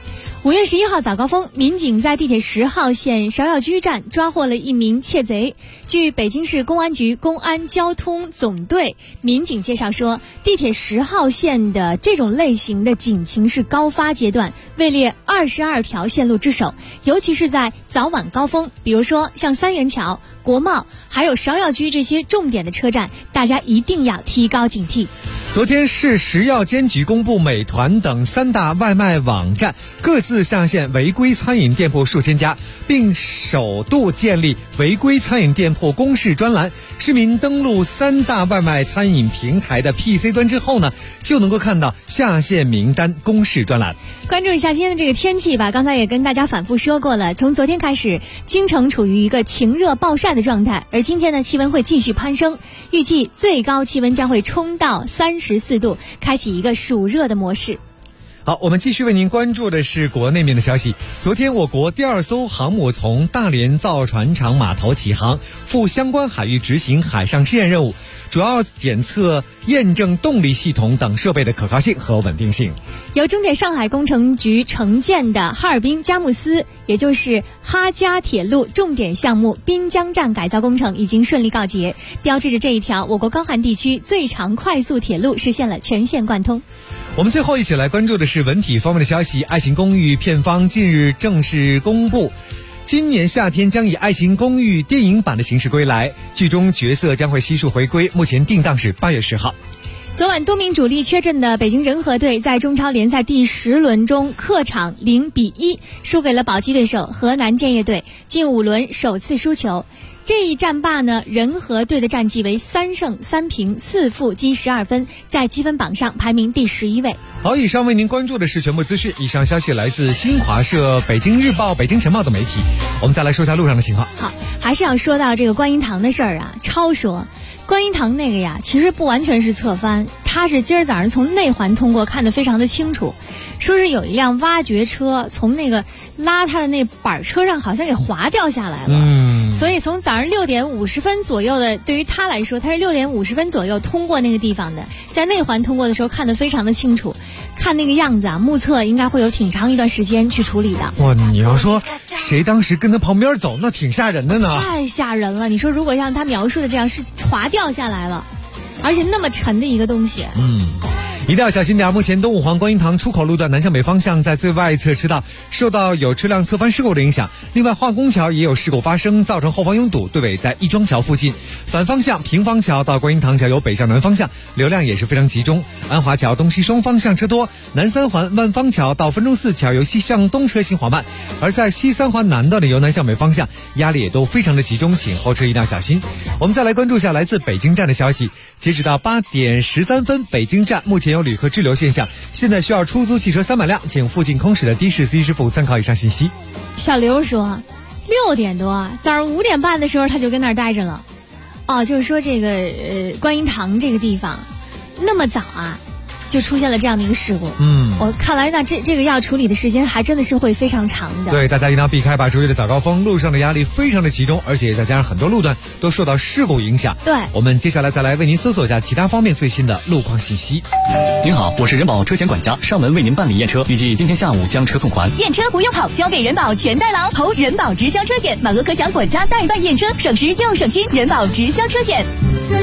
5月11号早高峰，民警在地铁10号线芍药居站抓获了一名窃贼。据北京市公安局公安交通总队民警介绍说，地铁10号线的这种类型的警情是高发阶段，位列22条线路之首，尤其是在早晚高峰，比如说像三元桥、国贸还有芍药居这些重点的车站，大家一定要提高警惕。 昨天市食药监局公布，美团等3大外卖网站各自下线违规餐饮店铺数千家，并首度建立违规餐饮店铺公示专栏。市民登录3大外卖餐饮平台的 PC 端之后呢，就能够看到下线名单公示专栏。 关注一下今天的这个天气吧，刚才也跟大家反复说过了，从昨天开始，京城处于一个晴热暴晒的状态，而今天呢，气温会继续攀升，预计最高气温将会冲到34度，开启一个暑热的模式。 好，我们继续为您关注的是国内面的消息。昨天，我国第2艘航母从大连造船厂码头起航，赴相关海域执行海上试验任务，主要检测验证动力系统等设备的可靠性和稳定性。 由中铁上海工程局承建的哈尔滨佳木斯，也就是哈佳铁路重点项目滨江站改造工程已经顺利告捷，标志着这一条我国高寒地区最长快速铁路实现了全线贯通。 我们最后一起来关注的是文体方面的消息。《爱情公寓》片方近日正式公布，今年夏天将以《爱情公寓》电影版的形式归来，剧中角色将会悉数回归，目前定档是8月10号。 昨晚多名主力缺阵的北京人和队在中超联赛第10轮中客场0-1输给了保级对手河南建业队，近5轮首次输球。这一战罢呢，人和队的战绩为3胜3平4负，积12分，在积分榜上排名第11位。 好，以上为您关注的是全部资讯。以上消息来自新华社、北京日报、北京晨报等媒体。我们再来说一下路上的情况。 好，还是要说到这个观音堂的事儿啊。超说观音堂那个呀，其实不完全是侧翻，它是今儿早上从内环通过，看得非常的清楚。说是有一辆挖掘车从那个拉它的那板车上好像给滑掉下来了，所以从早上6点50分左右的，对于他来说，他是6点50分左右通过那个地方的，在内环通过的时候看得非常的清楚，看那个样子啊，目测应该会有挺长一段时间去处理的。 哇，你要说谁当时跟他旁边走，那挺吓人的呢。 太吓人了！你说如果像他描述的这样是滑掉下来了，而且那么沉的一个东西， 一定要小心点。目前东五环观音堂出口路段南向北方向在最外侧车道受到有车辆侧翻事故的影响，另外化工桥也有事故发生，造成后方拥堵，队尾在亦庄桥附近。反方向平方桥到观音堂桥由北向南方向流量也是非常集中，安华桥东西双方向车多，南三环万方桥到分钟寺桥由西向东车行缓慢，而在西三环南段的由南向北方向压力也都非常的集中，请后车一定要小心。我们再来关注一下来自北京站的消息。截止到8点13分，北京站目前有旅客滞留现象，现在需要出租汽车300辆，请附近空驶的的士司机师傅参考以上信息。 小刘说6点多，早上5点半的时候他就跟那儿待着了。就是说这个观音堂这个地方那么早啊就出现了这样的一个事故，我看来那这个要处理的时间还真的是会非常长的。 对，大家一定要避开吧。逐月的早高峰，路上的压力非常的集中，而且再加上很多路段都受到事故影响。 对， 我们接下来再来为您搜索一下其他方面最新的路况信息。 您好，我是人保车险管家，上门为您办理验车，预计今天下午将车送还。 验车不用跑，交给人保全代劳，投人保直销车险，满额可享管家代办验车，省时又省心。人保直销车险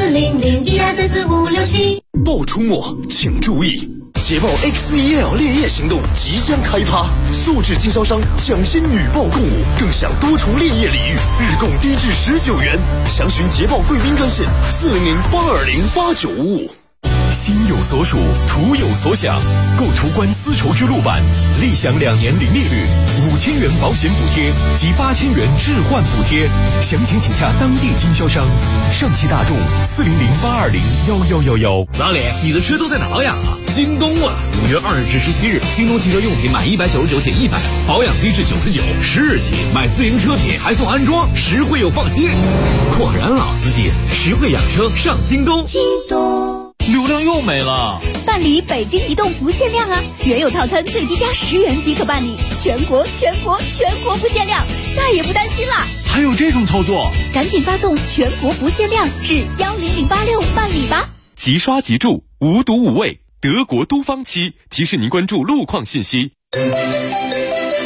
40012344567。 报出没，请注意！捷豹 X1L 烈焰行动即将开趴，素质经销商抢先女豹共舞，更享多重烈焰礼遇，日供低至19元。详询捷豹贵宾专线400-820-8955。心有所属，图有所想。购途观丝绸之路版，立享2年零利率，5000元保险补贴及8000元置换补贴。详情请洽当地经销商。上汽大众400-820-1111。 老李，你的车都在哪保养啊？京东啊！5月2日至17日，京东汽车用品满199减100，保养低至99，10日起买自营车品还送安装，实惠又放心。果然老司机，实惠养车上京东。 京东。 流量又没了， 办理北京移动不限量啊！原有套餐最低加10元即可办理，全国不限量，再也不担心啦！ 还有这种操作？ 赶紧发送“全国不限量”至10086办理吧！ 即刷即住，无毒无畏。德国都方期提示您关注路况信息。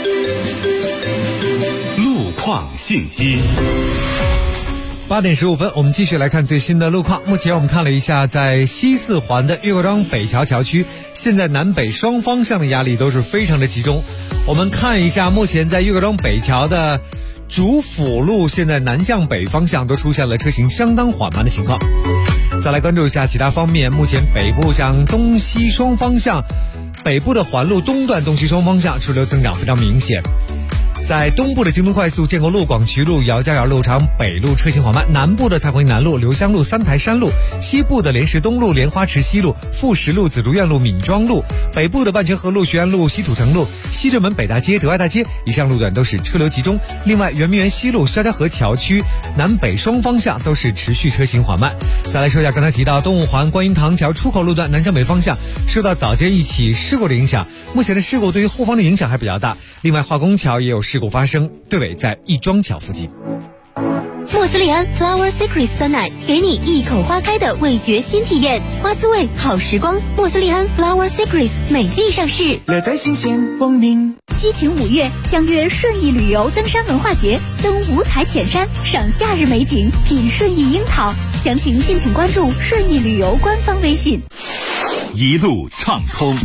况信息。 8点15分，我们继续来看最新的路况。目前我们看了一下，在西四环的岳各庄北桥桥区，现在南北双方向的压力都是非常的集中。我们看一下，目前在岳各庄北桥的主辅路，现在南向北方向都出现了车行相当缓慢的情况。再来关注一下其他方面，目前北部向东西双方向，北部的环路东段东西双方向车流增长非常明显。在东部的京东快速建国路、广渠路、姚家园路、长北路车行缓慢，南部的蔡回南路、刘香路、三台山路，西部的莲石东路、莲花池西路、富石路、紫竹院路、闵庄路，北部的万泉河路、徐安路、西土城路、西直门北大街、德爱大街以上路段都是车流集中。另外，圆明园西路、肖家河桥区南北双方向都是持续车行缓慢。再来说一下刚才提到东五环观音堂桥出口路段南向北方向受到早间一起事故的影响，目前的事故对于后方的影响还比较大。另外，化工桥也有事故发生，队尾在亦庄桥附近。 莫斯利安 Flower Secret 酸奶，给你一口花开的味觉新体验，花滋味好时光。莫斯利安 Flower Secret 美丽上市， 乐在新鲜光临。 激情5月，相约顺义旅游登山文化节，登五彩浅山，赏夏日美景，品顺义樱桃。详情敬请关注顺义旅游官方微信。 一路畅通。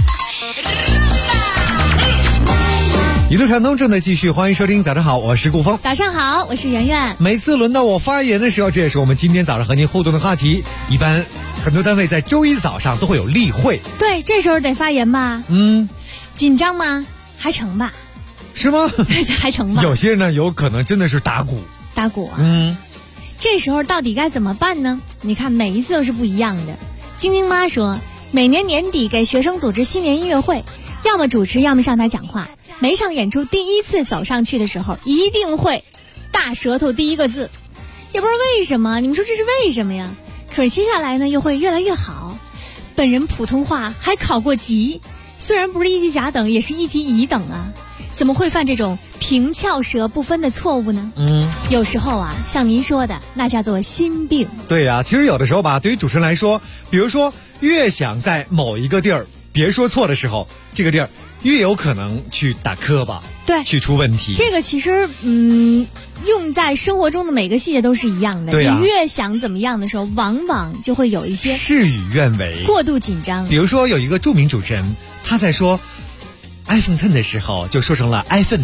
一路畅通正在继续，欢迎收听早上好，我是顾峰。 早上好，我是圆圆。 每次轮到我发言的时候，这也是我们今天早上和您互动的话题。一般很多单位在周一早上都会有例会， 对，这时候得发言吧？紧张吗？还成吧？ 是吗？ 还成吧？ 有些人呢，有可能真的是打鼓啊。这时候到底该怎么办呢？你看每一次都是不一样的。晶晶妈说，每年年底给学生组织新年音乐会，要么主持，要么上台讲话。每场演出第一次走上去的时候，一定会大舌头第一个字，也不知道为什么，你们说这是为什么呀？可是接下来呢，又会越来越好。本人普通话还考过级，虽然不是一级甲等，也是一级乙等啊，怎么会犯这种平翘舌不分的错误呢？有时候啊，像您说的，那叫做心病。 对呀，其实有的时候吧，对于主持人来说，比如说越想在某一个地儿别说错的时候，这个地儿越有可能去打磕巴， 对， 去出问题。 这个其实用在生活中的每个细节都是一样的。 对啊， 你越想怎么样的时候，往往就会有一些事与愿违， 过度紧张。 比如说有一个著名主持人，他在说 iPhone 10的时候就说成了 iPhone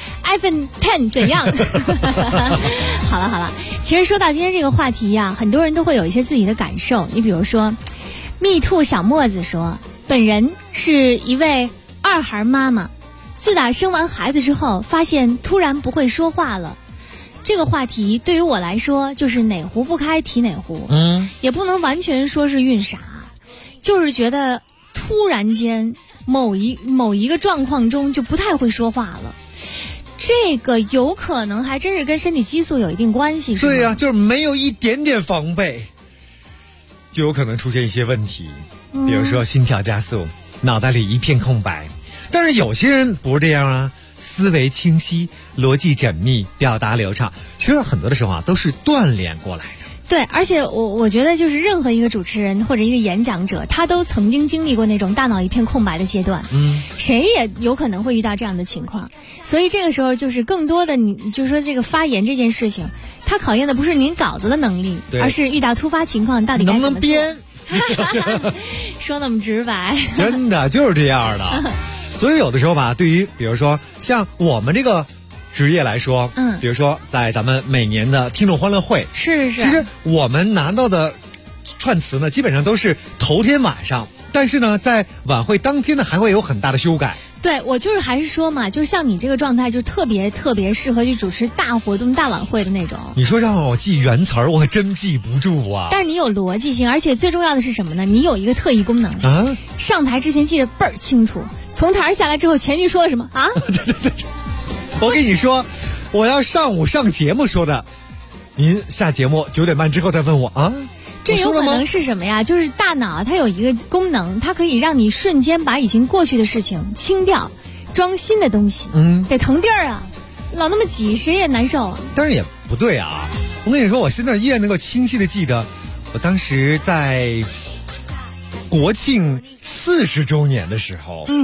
10 怎样？好了，其实说到今天这个话题呀，很多人都会有一些自己的感受。你比如说蜜兔小沫子说，本人是一位2孩妈妈，自打生完孩子之后，发现突然不会说话了。这个话题对于我来说，就是哪壶不开提哪壶。也不能完全说是孕傻，就是觉得突然间某一个状况中就不太会说话了。这个有可能还真是跟身体激素有一定关系，是吗？ 对呀，就是没有一点点防备，就有可能出现一些问题，比如说心跳加速，脑袋里一片空白。但是有些人不是这样啊，思维清晰，逻辑缜密，表达流畅。其实很多的时候啊，都是锻炼过来的。 对，而且我觉得就是任何一个主持人或者一个演讲者，他都曾经经历过那种大脑一片空白的阶段。谁也有可能会遇到这样的情况。所以这个时候就是更多的你就是说这个发言这件事情，它考验的不是您稿子的能力，而是遇到突发情况到底该怎么做。 能不能编？ 说那么直白， 真的就是这样的。所以有的时候吧，对于比如说像我们这个职业来说，比如说在咱们每年的听众欢乐会， 是， 其实我们拿到的串词呢，基本上都是头天晚上，但是呢，在晚会当天呢，还会有很大的修改。 对，我就是还是说嘛，就是像你这个状态，就特别适合去主持大活动、大晚会的那种。 你说让我记原词儿，我真记不住啊。 但是你有逻辑性，而且最重要的是什么呢？你有一个特异功能啊！上台之前记得倍儿清楚，从台上下来之后，前句说了什么啊？ 对，我跟你说，我要上午上节目说的，您下节目9点半之后再问我啊。 这有可能是什么呀？就是大脑它有一个功能，它可以让你瞬间把已经过去的事情清掉，装新的东西。得腾地儿啊，老那么挤，谁也难受啊。 但是也不对啊，我跟你说，我现在依然能够清晰的记得，我当时在国庆40周年的时候，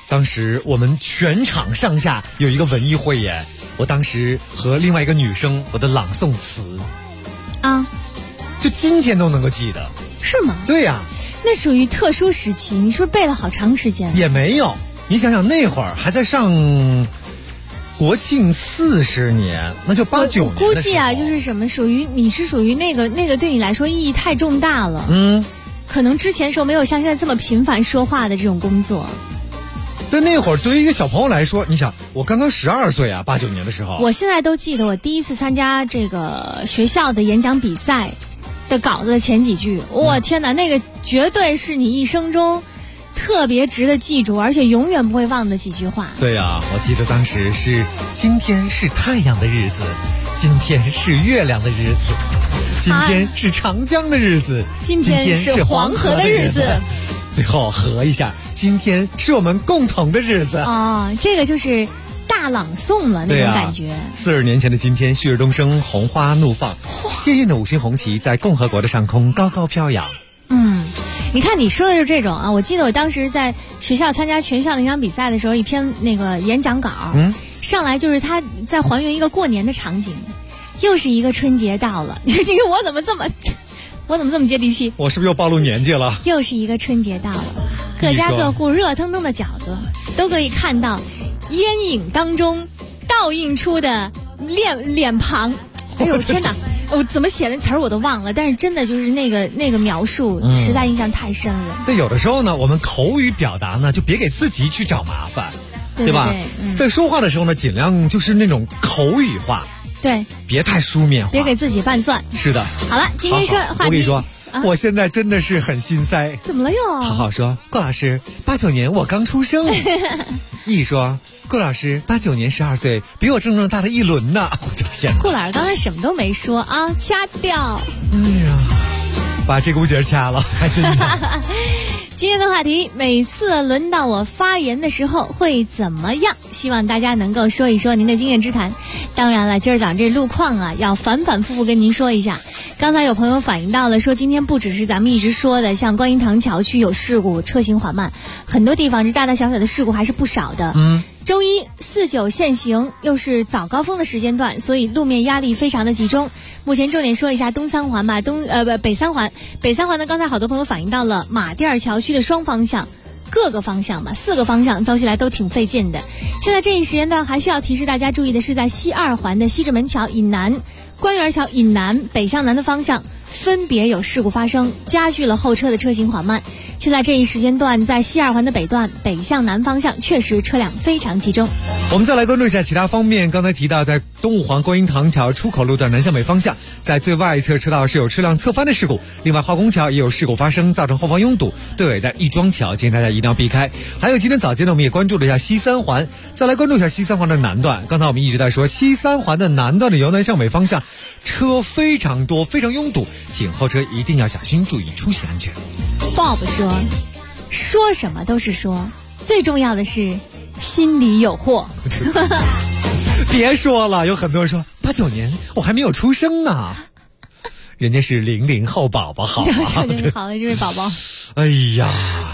当时我们全场上下有一个文艺汇演，我当时和另外一个女生，我的朗诵词啊， 就今天都能够记得。 是吗？ 对呀， 那属于特殊时期，你是不是背了好长时间？ 也没有，你想想那会儿还在上国庆40年，那就89年。 我估计啊，就是什么你是属于那个对你来说意义太重大了。可能之前时候没有像现在这么频繁说话的这种工作。 但那会儿对于一个小朋友来说，你想我刚刚12岁啊，89年的时候， 我现在都记得我第一次参加这个学校的演讲比赛的稿子的前几句，我天哪，那个绝对是你一生中特别值得记住，而且永远不会忘的几句话。 对呀，我记得当时是今天是太阳的日子，今天是月亮的日子，今天是长江的日子， 今天是黄河的日子， 最后合一下，今天是我们共同的日子。 这个就是大朗诵了那种感觉。 40年前的今天，旭日东升，红花怒放，鲜艳的5星红旗在共和国的上空高高飘扬。 你看你说的就是这种啊！我记得我当时在学校参加全校演讲比赛的时候，一篇那个演讲稿，上来就是他在还原一个过年的场景，又是一个春节到了。你说我怎么这么接地气？ 我是不是又暴露年纪了？ 又是一个春节到了，各家各户热腾腾的饺子都可以看到烟影当中倒映出的脸庞。哎呦天哪！我怎么写的词儿我都忘了，但是真的就是那个描述，实在印象太深了。 对，有的时候呢，我们口语表达呢，就别给自己去找麻烦， 对吧？在说话的时候呢，尽量就是那种口语化， 对， 别太书面化， 别给自己拌蒜。 是的。 好了，今天说话题， 我跟你说，我现在真的是很心塞。 怎么了又？ 好好说，郭老师，89年我刚出生。一说。顾老师89年12岁，比我真正大的一轮呢！我的天哪！ 顾老师刚才什么都没说啊，掐掉。 哎呀，把这股劲儿掐了，还真的。 今天的话题，每次轮到我发言的时候会怎么样？希望大家能够说一说您的经验之谈。当然了，今儿早上这路况啊，要反反复复跟您说一下。刚才有朋友反映到了，说今天不只是咱们一直说的，像观音堂桥区有事故，车行缓慢，很多地方这大大小小的事故还是不少的。周一49限行，又是早高峰的时间段，所以路面压力非常的集中。目前重点说一下东三环吧，北三环呢，刚才好多朋友反映到了马甸儿桥区的双方向，各个方向吧，4个方向走起来都挺费劲的。现在这一时间段还需要提示大家注意的是，在西2环的西直门桥以南、官园桥以南北向南的方向分别有事故发生，加剧了后车的车行缓慢。现在这一时间段，在西2环的北段北向南方向确实车辆非常集中。 我们再来关注一下其他方面。刚才提到，在东5环观音堂桥出口路段南向北方向，在最外侧车道是有车辆侧翻的事故。另外，化工桥也有事故发生，造成后方拥堵，队尾在亦庄桥，建议大家一定要避开。还有今天早间呢，我们也关注了一下西3环，再来关注一下西3环的南段。刚才我们一直在说西3环的南段的由南向北方向车非常多，非常拥堵，请后车一定要小心，注意出行安全。 Bob 说什么都是说，最重要的是心里有货。 别说了，有很多人说89年我还没有出生呢，人家是00后宝宝，好吗 ？00后的这位宝宝。 哎呀，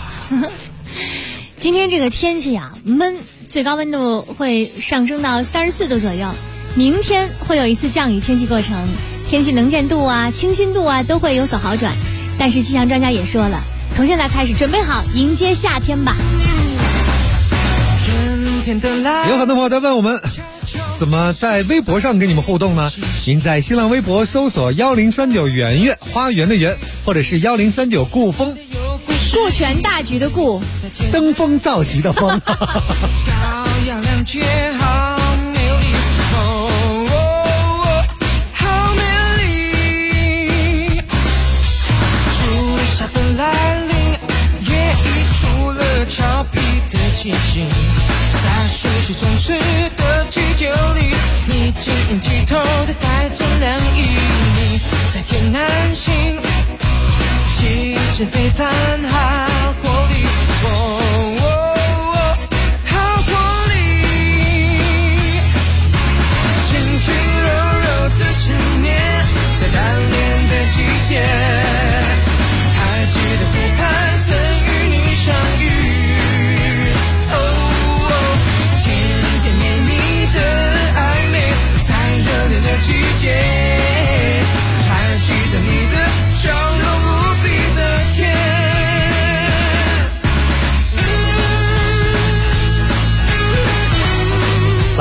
今天这个天气啊闷，最高温度会上升到34度左右。明天会有一次降雨天气过程，天气能见度啊、清新度啊都会有所好转。但是气象专家也说了，从现在开始准备好迎接夏天吧。 有很多朋友在问我们怎么在微博上跟你们互动呢？您在新浪微博搜索1039圆圆，花园的圆，或者是1039顾风， 顾全大局的顾， 登峰造极的峰。 俏皮的气息，在熟悉松弛的季节里，你晶莹剔透的带着凉意，你在天南星，气质非凡，好活力，好活力，轻轻柔柔的想念，在单恋的季节，还记得湖畔曾与你相遇。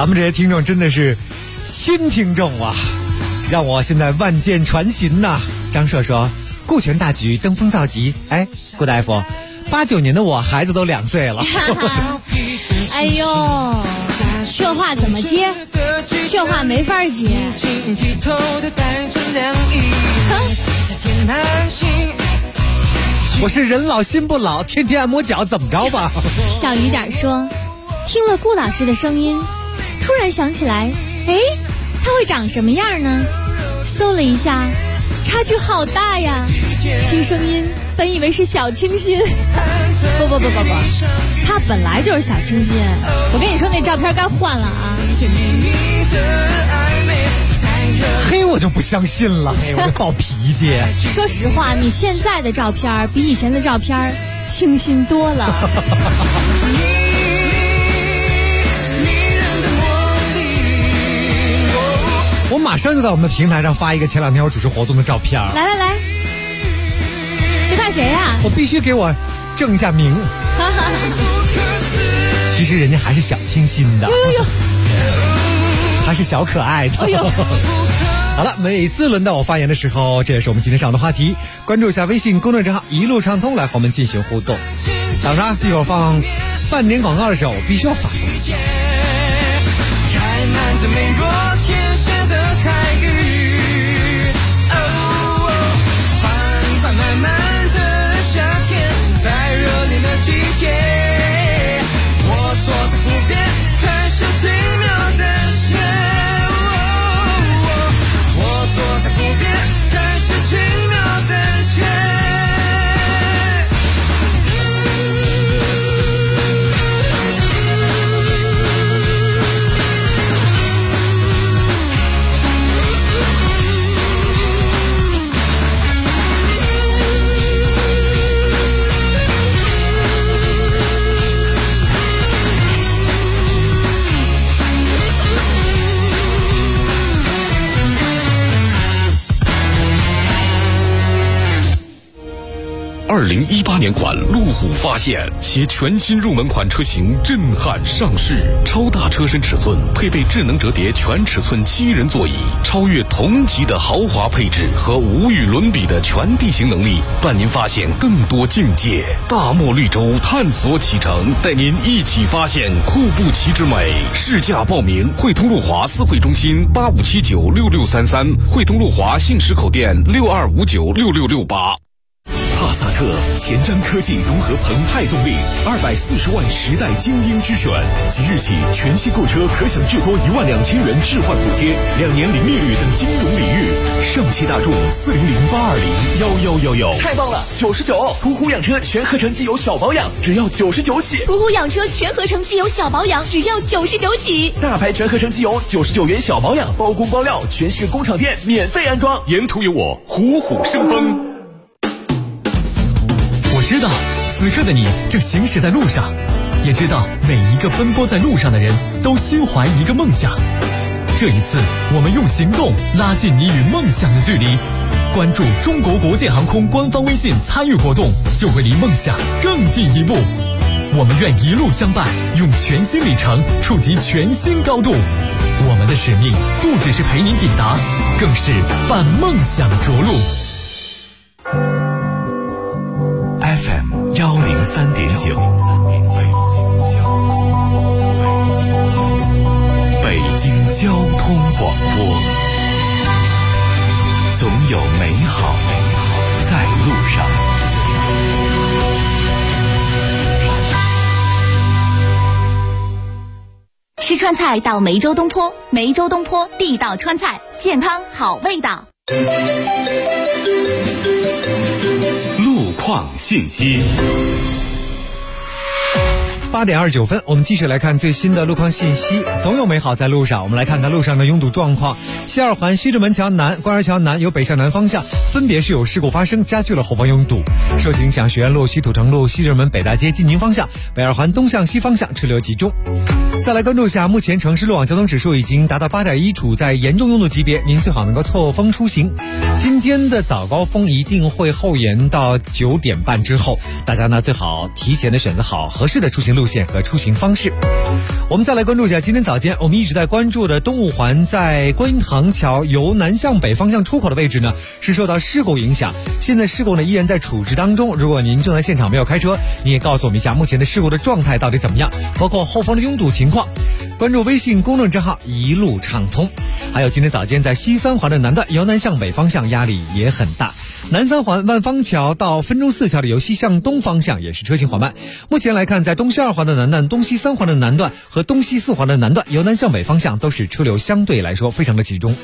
咱们这些听众真的是新听众啊，让我现在万箭穿心呐。张硕说顾全大局，登峰造极。哎，顾大夫，89年的我孩子都2岁了。 哎呦，这话怎么接？这话没法接。 我是人老心不老，天天按摩脚，怎么着吧？ 小雨点说，听了顾老师的声音，突然想起来，哎，他会长什么样呢？搜了一下，差距好大呀！听声音，本以为是小清新，不，他本来就是小清新。我跟你说，那照片该换了啊！ 嘿，我就不相信了，嘿，我这暴脾气。 说实话，你现在的照片比以前的照片清新多了。 我马上就在我们的平台上发一个前2天我主持活动的照片。 来，谁看谁呀？ 我必须给我正一下名。其实人家还是小清新的，还是小可爱的。好了，每次轮到我发言的时候，这也是我们今天上的话题。关注一下微信公众账号一路畅通，来和我们进行互动。想啥？一会儿放半年广告的时候，我必须要发送。 开满着美若天仙的开语，缓慢慢的夏天，在热恋的季节，我坐在湖边，看着轻描淡写，我坐在湖边，看着轻描淡写。 2018年款路虎发现，其全新入门款车型震撼上市，超大车身尺寸，配备智能折叠全尺寸7人座椅，超越同级的豪华配置和无与伦比的全地形能力，伴您发现更多境界。大漠绿洲探索启程，带您一起发现库布齐之美。试驾报名，汇通路华4会中心85796633，汇通路华信实口店62596668。帕萨特前瞻科技融合澎湃动力，240万时代精英之选。即日起，全系购车可享至多12000元置换补贴，2年零利率等金融礼遇。上汽大众40082011111， 太棒了，99！途虎养车全合成机油小保养只要99起， 途虎养车全合成机油小保养只要99起， 大牌全合成机油99元小保养，包工包料，全市工厂店免费安装。 沿途有我，虎虎生风。 我知道此刻的你正行驶在路上，也知道每一个奔波在路上的人都心怀一个梦想。这一次我们用行动拉近你与梦想的距离，关注中国国际航空官方微信参与活动，就会离梦想更进一步。我们愿一路相伴，用全新里程触及全新高度。我们的使命不只是陪您抵达，更是伴梦想着陆。 FM 103.9，北京交通广播，总有美好在路上。 吃川菜到梅州东坡，梅州东坡地道川菜，健康好味道。 路况信息。 8点29分，我们继续来看最新的路况信息。总有美好在路上，我们来看看路上的拥堵状况。西二环西直门桥南、官儿桥南由北向南方向，分别是有事故发生，加剧了后方拥堵。受影响，学院路、西土城路、西直门北大街进宁方向、北二环东向西方向车流集中。再来关注一下，目前城市路网交通指数已经达到8.1，处在严重拥堵级别，您最好能够错峰出行。今天的早高峰一定会后延到9点半之后，大家呢最好提前的选择好合适的出行路线和出行方式。 我们再来关注一下今天早间我们一直在关注的东五环在观音堂桥由南向北方向出口的位置呢，是受到事故影响，现在事故呢依然在处置当中。如果您正在现场没有开车，你也告诉我们一下目前的事故的状态到底怎么样，包括后方的拥堵情况。关注微信公众账号一路畅通。还有今天早间在西三环的南段由南向北方向压力也很大，南三环万方桥到分钟寺桥的由西向东方向也是车行缓慢。目前来看，在东西二环的南段、东西三环的南段和东西四环的南段由南向北方向都是车流相对来说非常的集中。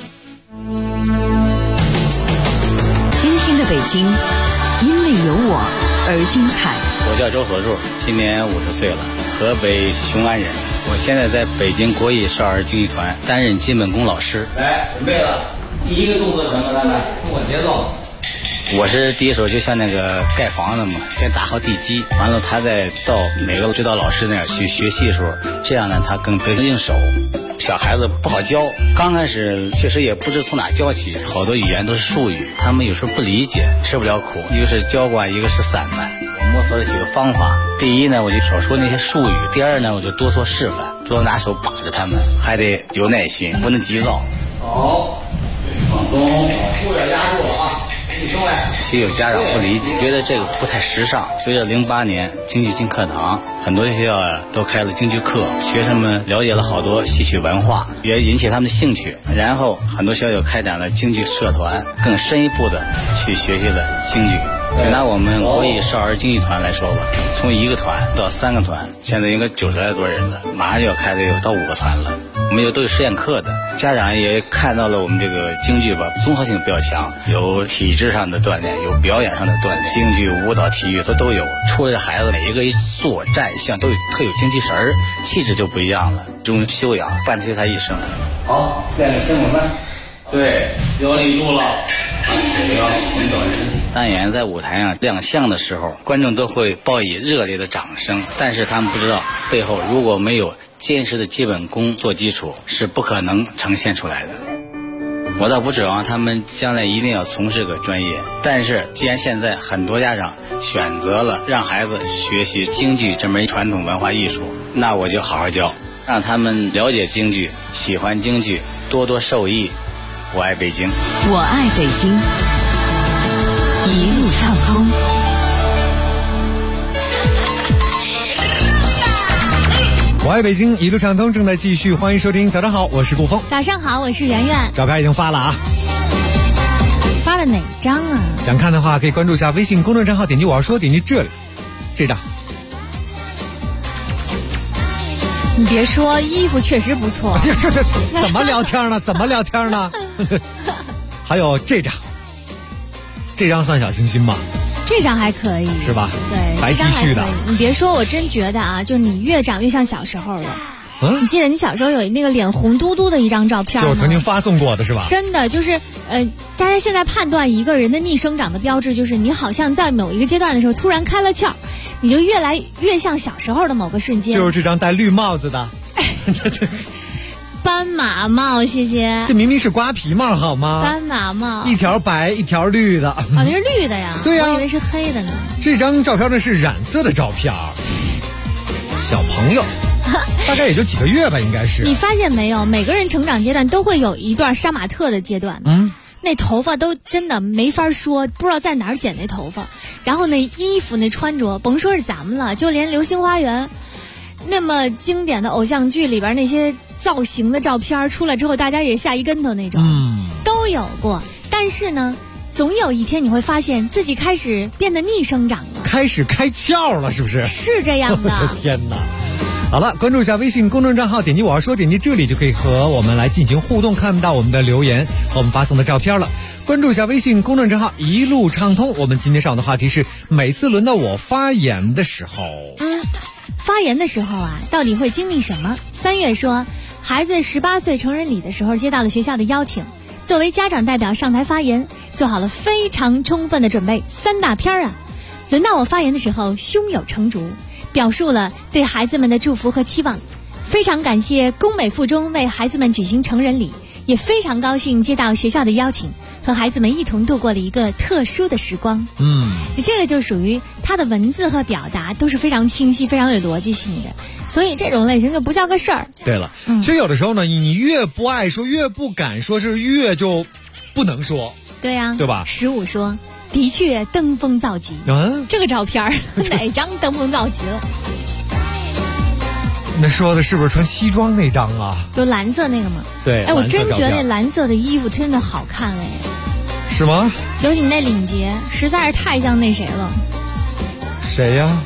今天的北京因为有我而精彩。 我叫周所柱，今年50岁了，河北雄安人。我现在在北京国艺少儿京剧团担任基本功老师。 来，准备了，第一个动作什么？来，跟我节奏。 我是第一手就像那个盖房子嘛，先打好地基，完了他再到每个指导老师那儿去学习时候，这样呢他更得心应手。小孩子不好教，刚开始确实也不知从哪教起，好多语言都是术语，他们有时候不理解，吃不了苦。一个是教惯，一个是散漫。我摸索了几个方法，第一呢我就少说那些术语，第二呢我就多做示范，多拿手把着他们，还得有耐心，不能急躁。 好，放松，后边压住了啊。 其实有家长不理解，觉得这个不太时尚。随着08年京剧进课堂，很多学校都开了京剧课，学生们了解了好多戏曲文化，也引起他们的兴趣。然后很多学校开展了京剧社团，更深一步的去学习了京剧。就拿我们国艺少儿京剧团来说吧，从1个团到3个团，现在应该90来多人了，马上就要开的有到5个团了。我们都有实验课的，家长也看到了我们这个京剧吧，综合性比较强，有体质上的锻炼，有表演上的锻炼，京剧、舞蹈、体育都有。出来的孩子每一个一坐站相都有特有精气神儿，气质就不一样了。这种修养伴随他一生。 好，练个先锋翻。对，腰立住了，腿要很短。 单元在舞台上亮相的时候，观众都会报以热烈的掌声，但是他们不知道背后如果没有坚实的基本功做基础，是不可能呈现出来的。我倒不指望他们将来一定要从事个专业，但是既然现在很多家长选择了让孩子学习京剧这门传统文化艺术，那我就好好教，让他们了解京剧，喜欢京剧，多多受益。我爱北京， 我爱北京，一路畅通。 我爱北京，一路畅通正在继续，欢迎收听。早上好，我是顾峰。 早上好，我是圆圆。 照片已经发了啊， 发了哪张啊？ 想看的话可以关注一下微信公众账号，点击我要说，点击这里，这张。 你别说，衣服确实不错。 这怎么聊天呢？怎么聊天呢？还有这张算小清新吗？ 这张还可以， 是吧？ 对， 白 T 恤的。 你别说，我真觉得啊，就是你越长越像小时候了。你记得你小时候有那个脸红嘟嘟的一张照片吗？ 就我曾经发送过的是吧？ 真的就是大家现在判断一个人的逆生长的标志，就是你好像在某一个阶段的时候突然开了窍，你就越来越像小时候的某个瞬间。 就是这张戴绿帽子的。 斑马帽，谢谢。 这明明是瓜皮帽好吗？ 斑马帽， 一条白一条绿的。 那是绿的呀？ 对呀， 我以为是黑的呢。 这张照片呢是染色的照片，小朋友大概也就几个月吧，应该是。 你发现没有，每个人成长阶段都会有一段杀马特的阶段。那头发都真的没法说，不知道在哪儿剪那头发。然后那衣服那穿着，甭说是咱们了，就连《流星花园》那么经典的偶像剧里边那些造型的照片出来之后，大家也下一跟头那种，都有过。但是呢，总有一天你会发现自己开始变得逆生长了， 开始开窍了，是不是？ 是这样的。 我的天哪！好了，关注一下微信公众账号，点击我要说，点击这里就可以和我们来进行互动，看到我们的留言和我们发送的照片了。关注一下微信公众账号一路畅通。我们今天上的话题是每次轮到我发言的时候， 发言的时候啊，到底会经历什么？3月说，孩子18岁成人礼的时候接到了学校的邀请，作为家长代表上台发言，做好了非常充分的准备，3大篇啊。轮到我发言的时候，胸有成竹，表述了对孩子们的祝福和期望。非常感谢工美附中为孩子们举行成人礼，也非常高兴接到学校的邀请， 和孩子们一同度过了一个特殊的时光。这个就属于他的文字和表达都是非常清晰、非常有逻辑性的，所以这种类型就不叫个事儿。 对了，其实有的时候呢，你越不爱说，越不敢说，是越就不能说。 对呀， 对吧 ？15说，的确登峰造极。这个照片哪张登峰造极了？ 那说的是不是穿西装那张啊？ 就蓝色那个吗？ 对。 哎，我真觉得那蓝色的衣服真的好看哎。 是吗？ 尤其你那领结，实在是太像那谁了。 谁呀？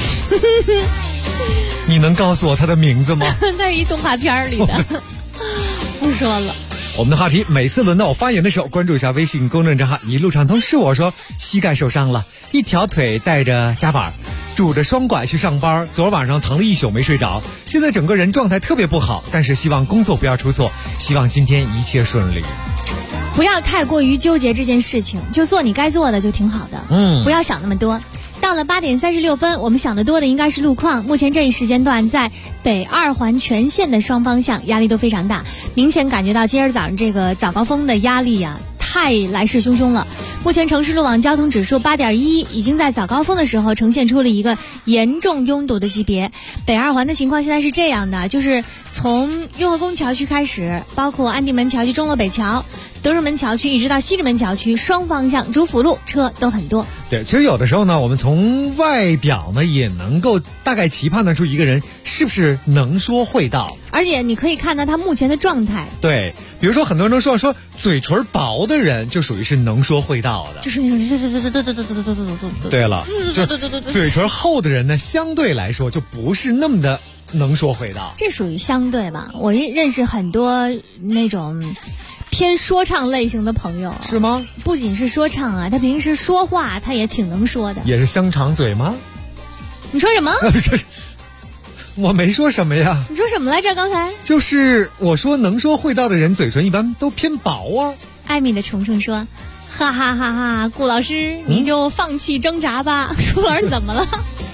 你能告诉我他的名字吗？ 那是一动画片里的。不说了。 我们的话题，每次轮到我发言的时候，关注一下微信公众账号一路畅通。是我说膝盖受伤了，一条腿带着夹板，拄着双拐去上班，昨晚上疼了一宿没睡着，现在整个人状态特别不好，但是希望工作不要出错，希望今天一切顺利。 不要太过于纠结这件事情，就做你该做的就挺好的。不要想那么多。到了8点36分，我们想得多的应该是路况。目前这一时间段，在北2环全线的双方向压力都非常大，明显感觉到今儿早上这个早高峰的压力啊，太来势汹汹了。目前城市路网交通指数8.1，已经在早高峰的时候呈现出了一个严重拥堵的级别。北2环的情况现在是这样的，就是从雍和宫桥区开始，包括安定门桥区、钟楼北桥、德胜门桥区一直到西直门桥区，双方向主辅路车都很多。 对，其实有的时候呢，我们从外表呢也能够大概期判断出一个人是不是能说会道， 而且你可以看到他目前的状态。 对，比如说很多人都说嘴唇薄的人就属于是能说会道的， 就是对了，就嘴唇厚的人呢，相对来说就不是那么的能说会道。 这属于相对吧？我认识很多那种偏说唱类型的朋友。 是吗？ 不仅是说唱啊，他平时说话他也挺能说的。 也是香肠嘴吗？ 你说什么？ 我没说什么呀。 你说什么来着？刚才就是我说能说会道的人嘴唇一般都偏薄啊。 艾米的虫虫说，哈哈哈哈，顾老师你就放弃挣扎吧。顾老师怎么了？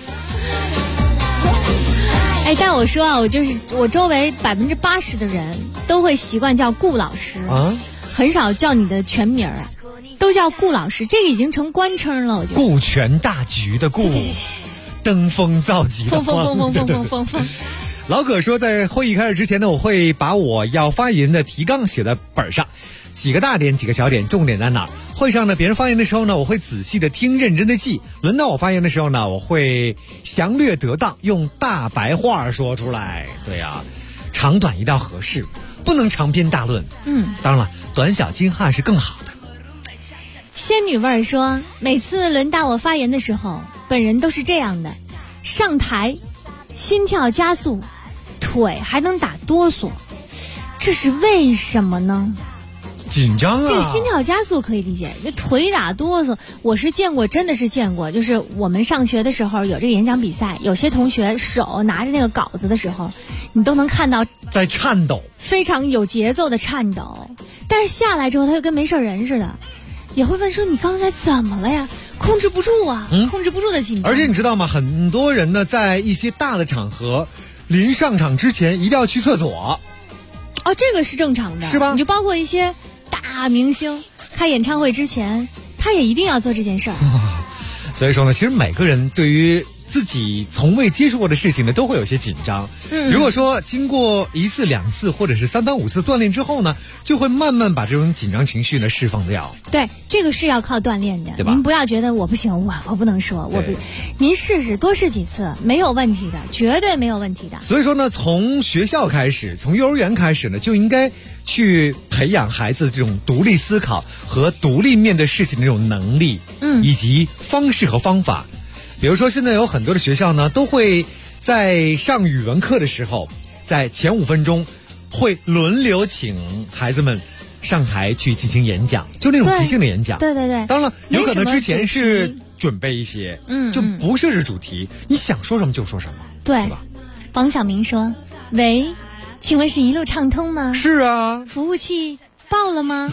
哎，但我说啊，我周围80%的人都会习惯叫顾老师啊，很少叫你的全名啊，都叫顾老师，这个已经成官称了。我觉得顾全大局的顾，登峰造极的风。 老葛说，在会议开始之前呢，我会把我要发言的提纲写在本上，几个大点，几个小点，重点在哪儿？会上呢，别人发言的时候呢，我会仔细的听，认真的记。轮到我发言的时候呢，我会详略得当，用大白话说出来。对啊，长短一定要合适，不能长篇大论。当然了，短小精悍是更好的。 仙女味儿说，每次轮到我发言的时候，本人都是这样的，上台，心跳加速，腿还能打哆嗦，这是为什么呢？ 紧张啊！ 这个心跳加速可以理解，这腿打哆嗦，我是见过，真的是见过。就是我们上学的时候有这个演讲比赛，有些同学手拿着那个稿子的时候，你都能看到在颤抖， 非常有节奏的颤抖。但是下来之后，他又跟没事人似的，也会问说：“你刚才怎么了呀？”控制不住啊，控制不住的紧张。 而且你知道吗？很多人呢，在一些大的场合，临上场之前一定要去厕所。 哦，这个是正常的， 是吧？ 你就包括一些大明星开演唱会之前，他也一定要做这件事儿。 所以说呢，其实每个人对于自己从未接触过的事情呢，都会有些紧张。如果说经过1次、2次或者是3到5次锻炼之后呢，就会慢慢把这种紧张情绪呢释放掉。 对，这个是要靠锻炼的， 对吧？ 您不要觉得我不行，我不能说，您试试多试几次，没有问题的，绝对没有问题的。 所以说呢，从学校开始，从幼儿园开始呢，就应该去培养孩子这种独立思考和独立面对事情的这种能力，以及方式和方法。比如说，现在有很多的学校呢，都会在上语文课的时候，在前5分钟会轮流请孩子们上台去进行演讲，就那种即兴的演讲。 对。 当然了，有可能之前是准备一些，就不设置主题，你想说什么就说什么， 对吧？ 王小明说：“喂，请问是一路畅通吗？” 是啊。 服务器爆了吗？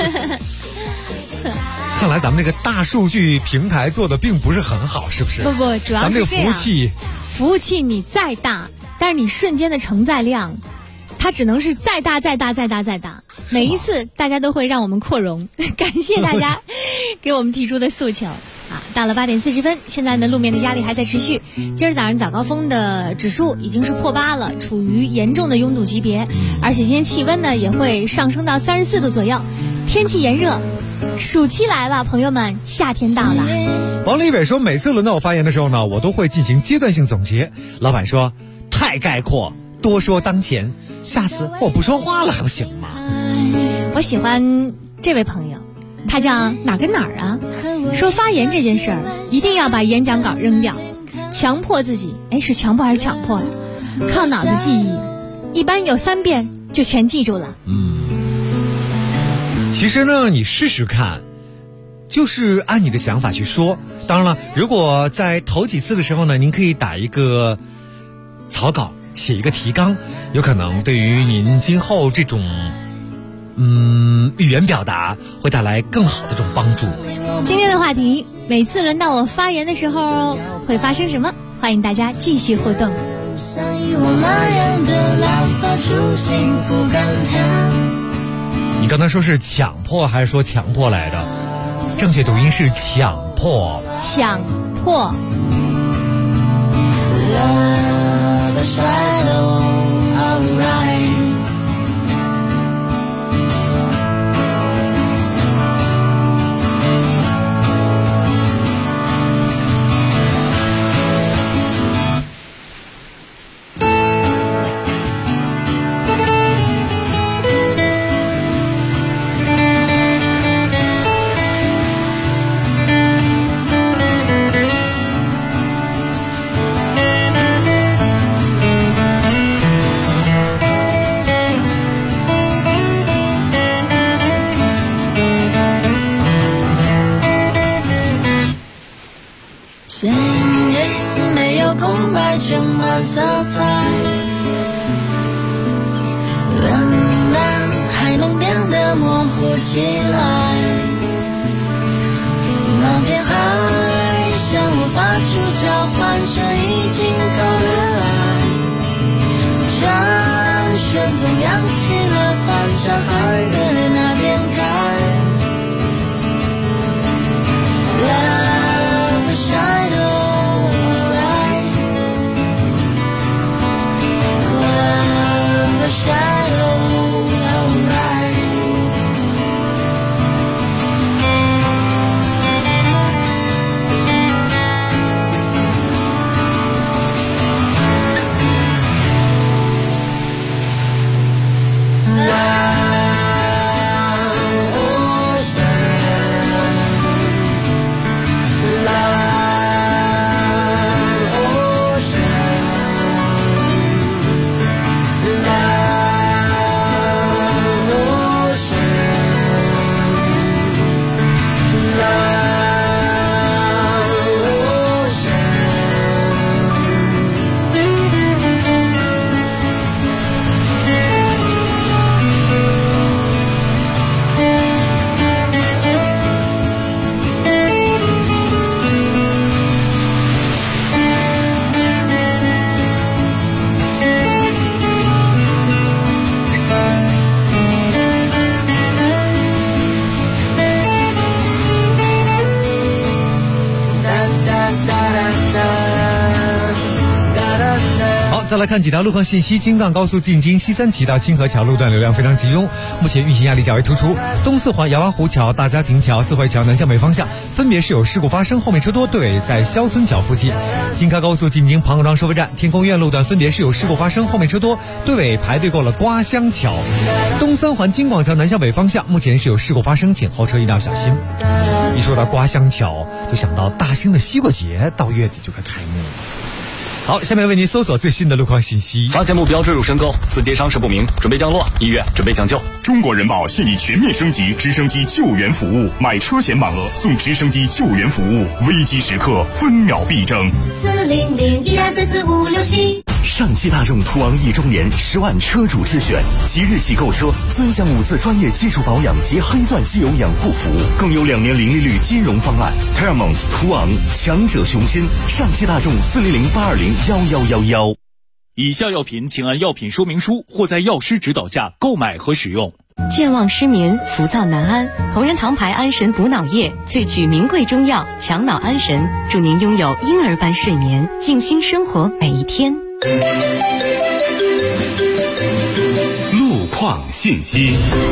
看来咱们这个大数据平台做的并不是很好，是不是？ 不，主要是这样。 咱们这个服务器你再大，但是你瞬间的承载量它只能是再大，每一次大家都会让我们扩容，感谢大家给我们提出的诉求。到了8点40分，现在呢路面的压力还在持续。今儿早上早高峰的指数已经是破8了，处于严重的拥堵级别，而且今天气温呢也会上升到34度左右，天气炎热，暑期来了，朋友们，夏天到了。 王立伟说，每次轮到我发言的时候呢，我都会进行阶段性总结。老板说太概括，多说当前，下次我不说话了还不行吗？ 我喜欢这位朋友，他叫哪跟哪儿啊，说发言这件事儿一定要把演讲稿扔掉，强迫自己，是强迫还是强迫呀？靠脑子记忆，一般有3遍就全记住了。 其实呢，你试试看，就是按你的想法去说。当然了，如果在头几次的时候呢，您可以打一个草稿，写一个提纲，有可能对于您今后这种语言表达会带来更好的这种帮助。 今天的话题，每次轮到我发言的时候会发生什么？欢迎大家继续互动。 你刚才说是强迫还是说强迫来的？正确读音是强迫。 强迫。 充满色彩，冷淡还能变得模糊起来。那片海向我发出召唤声，已经投入来。战旋风扬起了反射，海的那边开。Love shadow。 再来看几条路况信息。京藏高速进京西三旗到清河桥路段流量非常集中，目前运行压力较为突出。东四环姚湾湖桥、大家亭桥、四惠桥南向北方向分别是有事故发生，后面车多，队尾在肖村桥附近。京开高速进京庞各庄收费站、天宫院路段分别是有事故发生，后面车多，队尾排队过了瓜乡桥。东三环京广桥南向北方向目前是有事故发生，请后车一定要小心。一说到瓜乡桥，就想到大兴的西瓜节到月底就该开幕了。好，下面为您搜索最新的路况信息。 发现目标坠入深沟，司机伤势不明，准备降落，医院准备抢救。 中国人保现已全面升级直升机救援服务，买车险满额送直升机救援服务，危机时刻分秒必争。 40012445567。 上汽大众途昂1周年10万车主之选，即日起购车尊享5次专业技术保养及黑钻机油养护服务，更有2年零利率金融方案。Paramount 途昂，强者雄心。上汽大众40082011111。 以下药品请按药品说明书或在药师指导下购买和使用。 健忘失眠、浮躁难安，同仁堂牌安神补脑液萃取名贵中药，强脑安神，祝您拥有婴儿般睡眠，静心生活每一天。 路况信息。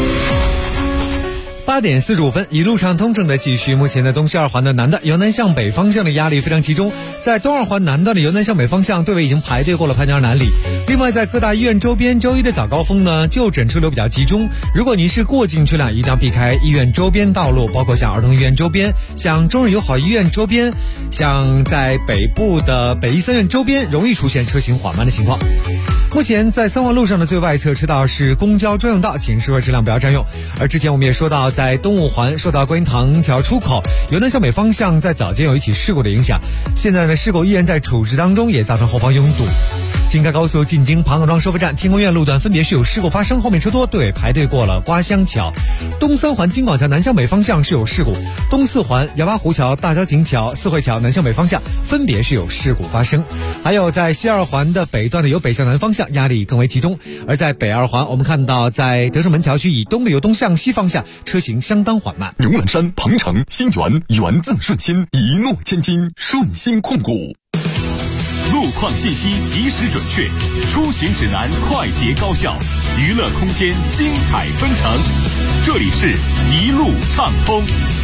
8点45分，一路畅通正在继续。目前的东西二环的南段由南向北方向的压力非常集中，在东二环南段的由南向北方向队尾已经排队过了潘家园南里。另外，在各大医院周边，周一的早高峰呢，就诊车流比较集中。如果您是过境车辆，一定要避开医院周边道路，包括像儿童医院周边、像中日友好医院周边、像在北部的北医3院周边，容易出现车行缓慢的情况。目前在3环路上的最外侧车道是公交专用道，请适合车辆不要占用。而之前我们也说到，在东5环受到观音堂桥出口由南向北方向在早间有一起事故的影响，现在呢事故依然在处置当中，也造成后方拥堵。京开高速进京庞各庄收费站、天宫苑路段分别是有事故发生，后面车多，队尾排队过了瓜乡桥。东3环京广桥南向北方向是有事故，东4环姚八湖桥、大郊亭桥、四惠桥南向北方向分别是有事故发生。还有在西2环的北段的由北向南方向压力更为集中，而在北2环我们看到在德胜门桥区以东的由东向西方向车行相当缓慢。 牛栏山、鹏城、新源，源自顺心，一诺千金，顺心控股。 路况信息及时准确，出行指南快捷高效，娱乐空间精彩纷呈。这里是一路畅通。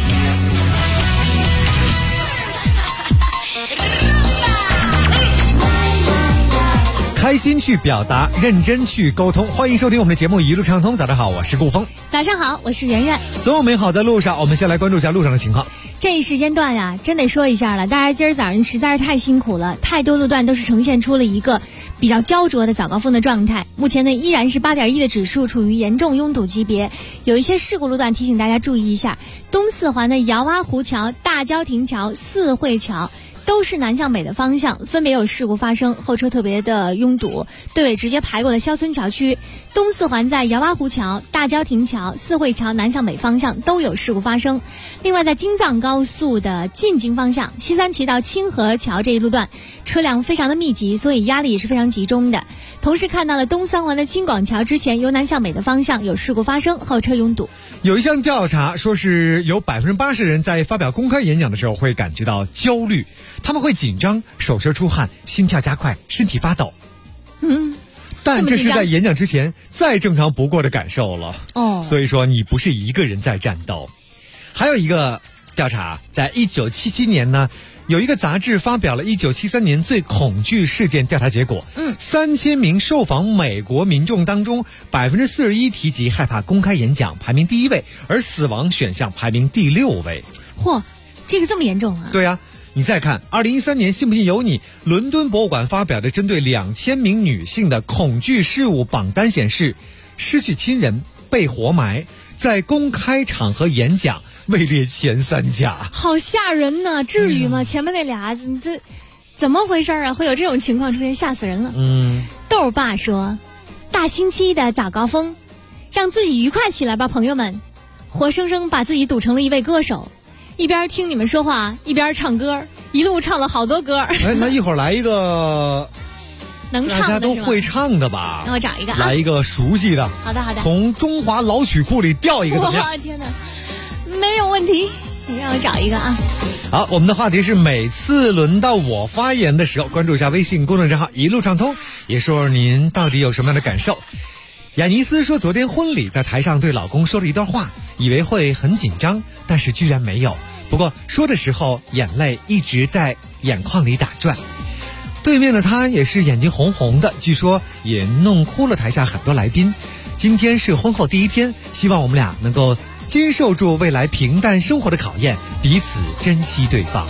开心去表达，认真去沟通。欢迎收听我们的节目《一路畅通》。早上好，我是顾峰。 早上好，我是圆圆。 所有美好在路上，我们先来关注一下路上的情况。 这一时间段呀，真得说一下了，大家今儿早上实在是太辛苦了，太多路段都是呈现出了一个比较焦灼的早高峰的状态。目前呢，依然是8.1的指数，处于严重拥堵级别。有一些事故路段，提醒大家注意一下。东4环的姚八湖桥、大郊亭桥、四惠桥都是南向北的方向，分别有事故发生，后车特别的拥堵，队尾直接排过了肖村桥区。东4环在姚八湖桥、大郊亭桥、四惠桥南向北方向都有事故发生。另外，在京藏高速的进京方向，西三旗到清河桥这一路段车辆非常的密集，所以压力也是非常集中的。同时看到了东3环的京广桥之前由南向北的方向有事故发生，后车拥堵。 有一项调查说是有80%人在发表公开演讲的时候会感觉到焦虑，他们会紧张、手心出汗、心跳加快、身体发抖。但这是在演讲之前再正常不过的感受了。所以说你不是一个人在战斗。还有一个调查，在1977年呢，有一个杂志发表了1973年最恐惧事件调查结果。3000名受访美国民众当中，41%提及害怕公开演讲，排名第1位，而死亡选项排名第6位。 嚯，这个这么严重啊？ 对啊。你再看2013年信不信由你，伦敦博物馆发表的针对2000名女性的恐惧事物榜单显示，失去亲人、被活埋、在公开场合演讲位列前3甲。 好吓人呐，至于吗？前面那俩这怎么回事啊？会有这种情况出现，吓死人了。豆爸说，大星期一的早高峰，让自己愉快起来吧，朋友们，活生生把自己赌成了一位歌手，一边听你们说话一边唱歌，一路唱了好多歌。 那一会儿来一个能唱的， 大家都会唱的吧？ 那我找一个来一个熟悉的。 好的好的， 从中华老曲库里调一个怎么样？ 哇天哪，没有问题，你让我找一个啊。 好，我们的话题是每次轮到我发言的时候，关注一下微信公众账号一路畅通，也说说您到底有什么样的感受。雅尼斯说，昨天婚礼在台上对老公说了一段话，以为会很紧张，但是居然没有。不过说的时候眼泪一直在眼眶里打转。对面的他也是眼睛红红的，据说也弄哭了台下很多来宾。今天是婚后第1天，希望我们俩能够经受住未来平淡生活的考验，彼此珍惜对方，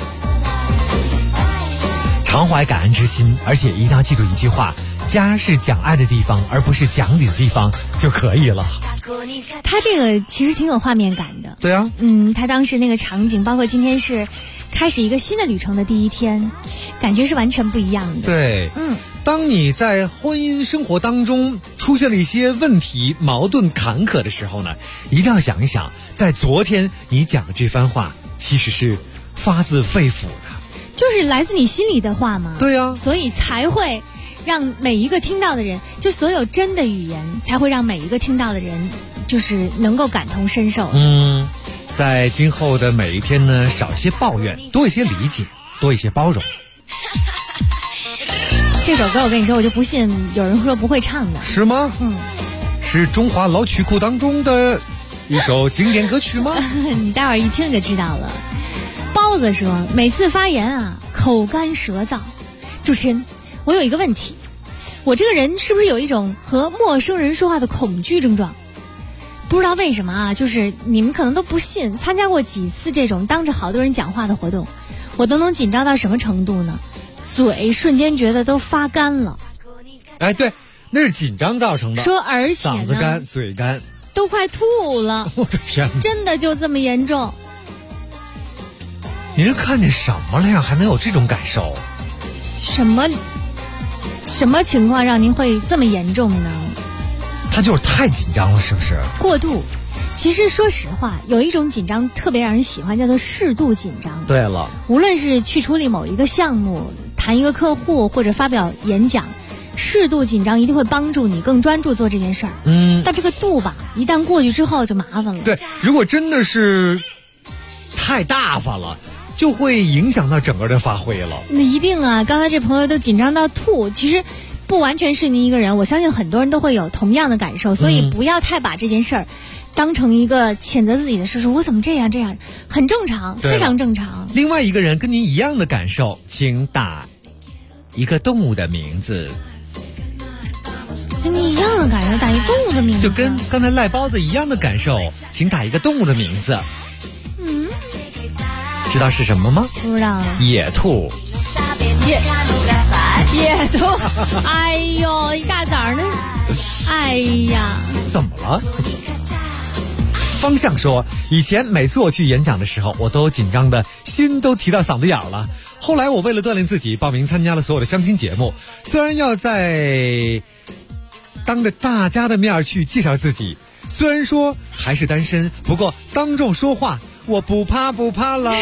常怀感恩之心，而且一定要记住一句话，家是讲爱的地方，而不是讲理的地方就可以了。 他这个其实挺有画面感的。 对啊， 他当时那个场景，包括今天是开始一个新的旅程的第1天，感觉是完全不一样的。 对，当你在婚姻生活当中出现了一些问题、矛盾、坎坷的时候呢，一定要想一想，在昨天你讲的这番话其实是发自肺腑的， 就是来自你心里的话嘛。 对啊， 所以才会让每一个听到的人，就所有真的语言，才会让每一个听到的人，就是能够感同身受。 在今后的每一天呢，少一些抱怨，多一些理解，多一些包容。 这首歌我跟你说，我就不信有人说不会唱的。 是吗？是中华老曲库当中的一首经典歌曲吗？ 你待会儿一听就知道了。包子说，每次发言啊，口干舌燥。主持人，我有一个问题，我这个人是不是有一种和陌生人说话的恐惧症状？不知道为什么啊，就是你们可能都不信，参加过几次这种当着好多人讲话的活动，我都能紧张到什么程度呢？嘴瞬间觉得都发干了。 哎，对，那是紧张造成的。 说而且呢， 嗓子干，嘴干， 都快吐了。 我的天哪， 真的就这么严重？ 你是看见什么了呀？还能有这种感受？ 什么情况让您会这么严重呢？ 他就是太紧张了，是不是？ 过度。其实说实话，有一种紧张特别让人喜欢，叫做适度紧张。 对了， 无论是去处理某一个项目、谈一个客户或者发表演讲，适度紧张一定会帮助你更专注做这件事儿。但这个度吧，一旦过去之后就麻烦了。 对，如果真的是太大发了，就会影响到整个的发挥了。 那一定啊！刚才这朋友都紧张到吐，其实不完全是您一个人，我相信很多人都会有同样的感受，所以不要太把这件事儿当成一个谴责自己的事，说我怎么这样，很正常，非常正常。 另外一个人跟您一样的感受，请打一个动物的名字。 跟你一样的感受，打一动物的名字， 就跟刚才赖包子一样的感受，请打一个动物的名字。知道是什么吗？ 不知道。 野兔。 野兔。哎呦，一大早呢。哎呀， 怎么了？方向说，以前每次我去演讲的时候，我都紧张的心都提到嗓子眼了。后来我为了锻炼自己，报名参加了所有的相亲节目，虽然要在当着大家的面去介绍自己，虽然说还是单身，不过当众说话我不怕了。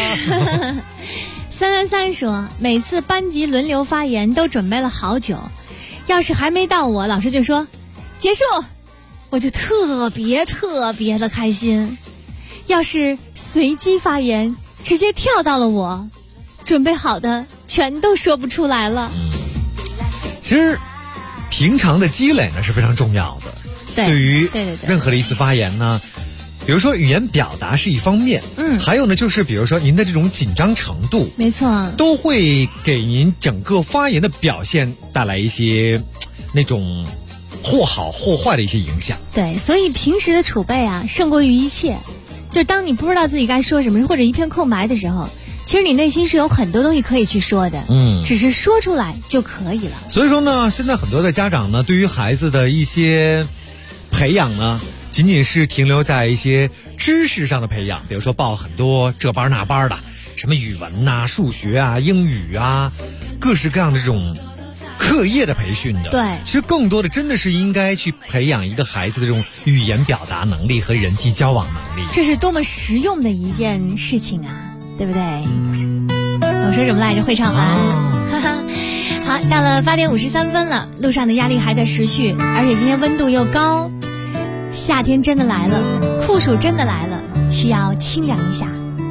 333说，每次班级轮流发言都准备了好久，要是还没到我，老师就说结束，我就特别的开心。要是随机发言，直接跳到了我，准备好的全都说不出来了。 其实平常的积累呢是非常重要的。对于任何的一次发言呢，比如说语言表达是一方面，还有呢就是比如说您的这种紧张程度， 没错， 都会给您整个发言的表现带来一些那种或好或坏的一些影响。 对，所以平时的储备啊胜过于一切。就当你不知道自己该说什么或者一片空白的时候，其实你内心是有很多东西可以去说的，只是说出来就可以了。 所以说呢，现在很多的家长呢，对于孩子的一些培养呢，仅仅是停留在一些知识上的培养，比如说报很多这班那班的，什么语文啊、数学啊、英语啊，各式各样的这种课业的培训的。 对， 其实更多的真的是应该去培养一个孩子的这种语言表达能力和人际交往能力。 这是多么实用的一件事情啊，对不对？我说什么来着？会唱完。哈哈。好，到了8点53分了，路上的压力还在持续，而且今天温度又高，夏天真的来了，酷暑真的来了，需要清凉一下。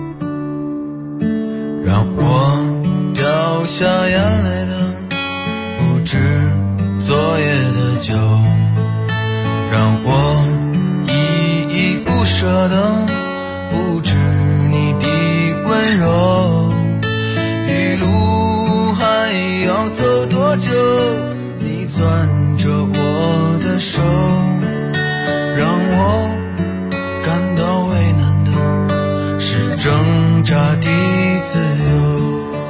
让我掉下眼泪的不止昨夜的酒，让我依依不舍的不止你的温柔，一路还要走多久，你攥着我的手，让我感到为难的是挣扎的自由。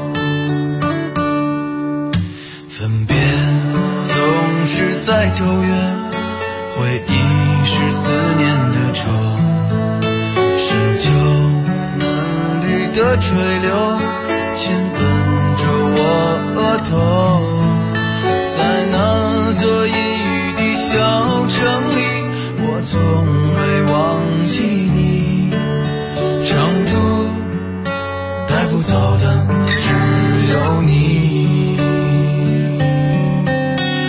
分别总是在9月，回忆是思念的愁，深秋嫩绿的垂柳亲吻着我额头，在那座阴雨的小城里，我从未忘记你，长途带不走的只有你。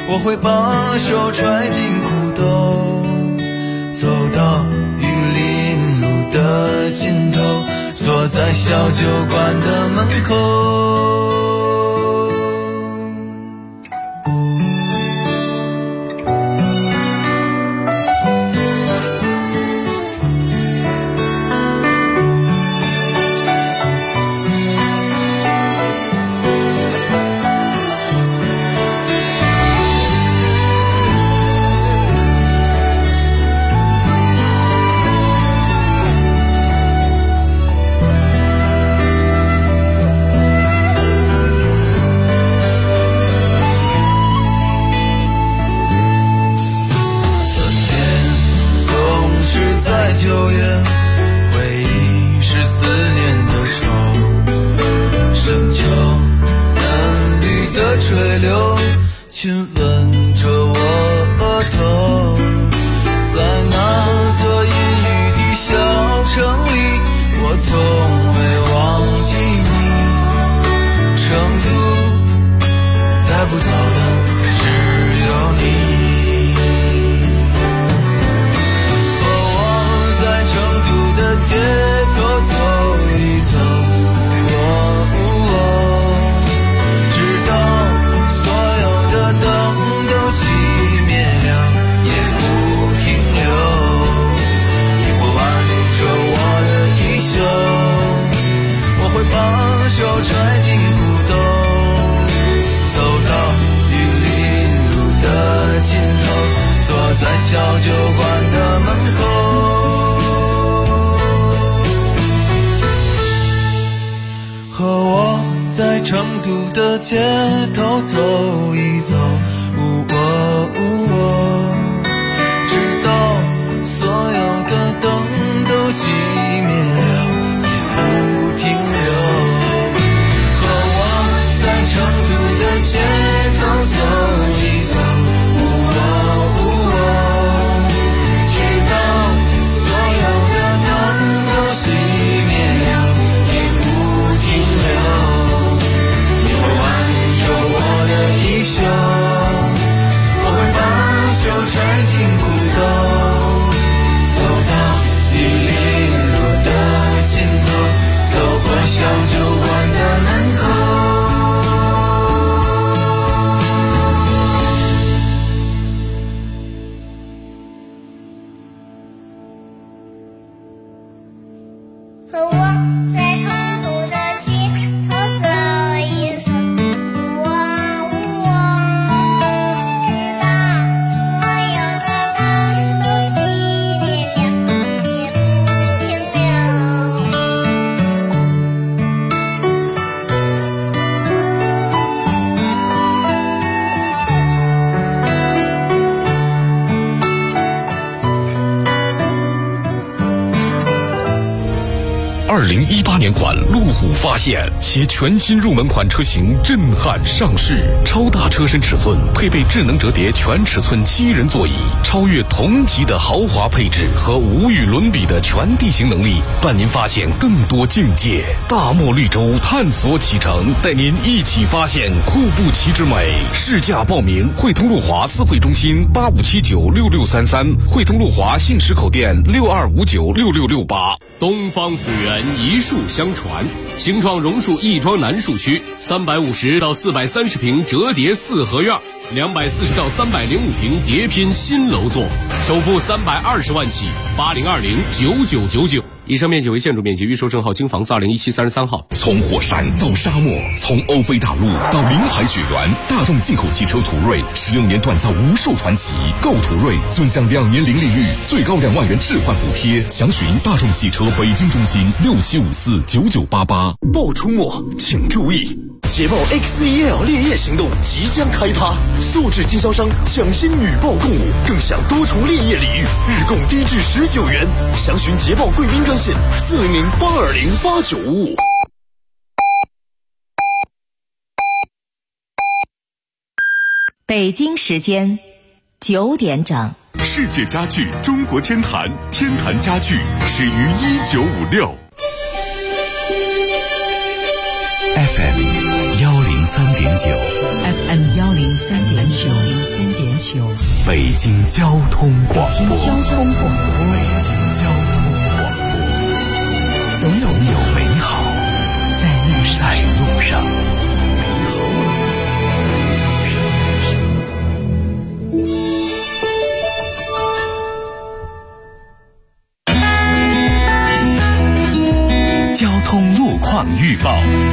我会把手揣进裤兜，走到玉林路的尽头，坐在小酒馆的门口。小酒馆的门口，和我在成都的街头走一走，直到所有的灯都熄灭了，也不停留。和我在成都的街头走一走， 2018年款路虎发现，其全新入门款车型震撼上市，超大车身尺寸，配备智能折叠全尺寸7人座椅，超越同级的豪华配置和无与伦比的全地形能力，伴您发现更多境界。大漠绿洲探索启程，带您一起发现库布齐之美。试驾报名：汇通路华4会中心85796633，汇通路华信实口店62596668。 东方府源一树相传，形状榕树亦庄南树区350到430平折叠4合院，240到305平叠拼新楼座，首付320万起，80209999。以上面积为建筑面积，预售证号京房子2017 33号。 从火山到沙漠，从欧菲大陆到临海雪原，大众进口汽车途锐16年锻造无数传奇。购途锐尊享2年零利率，最高2万元置换补贴。详询大众汽车北京中心67549988。 报出没请注意，捷豹 XEL 烈焰行动即将开趴，素质经销商抢先女报共舞，更享多重烈焰礼遇，日供低至19元。详询捷豹贵宾专线400-820-8955。 北京时间9点整。 世界家具中国天坛，天坛家具始于1956。 FM 103 FM 103.9， 北京交通广播，总有美好在路上。 交通路况预报。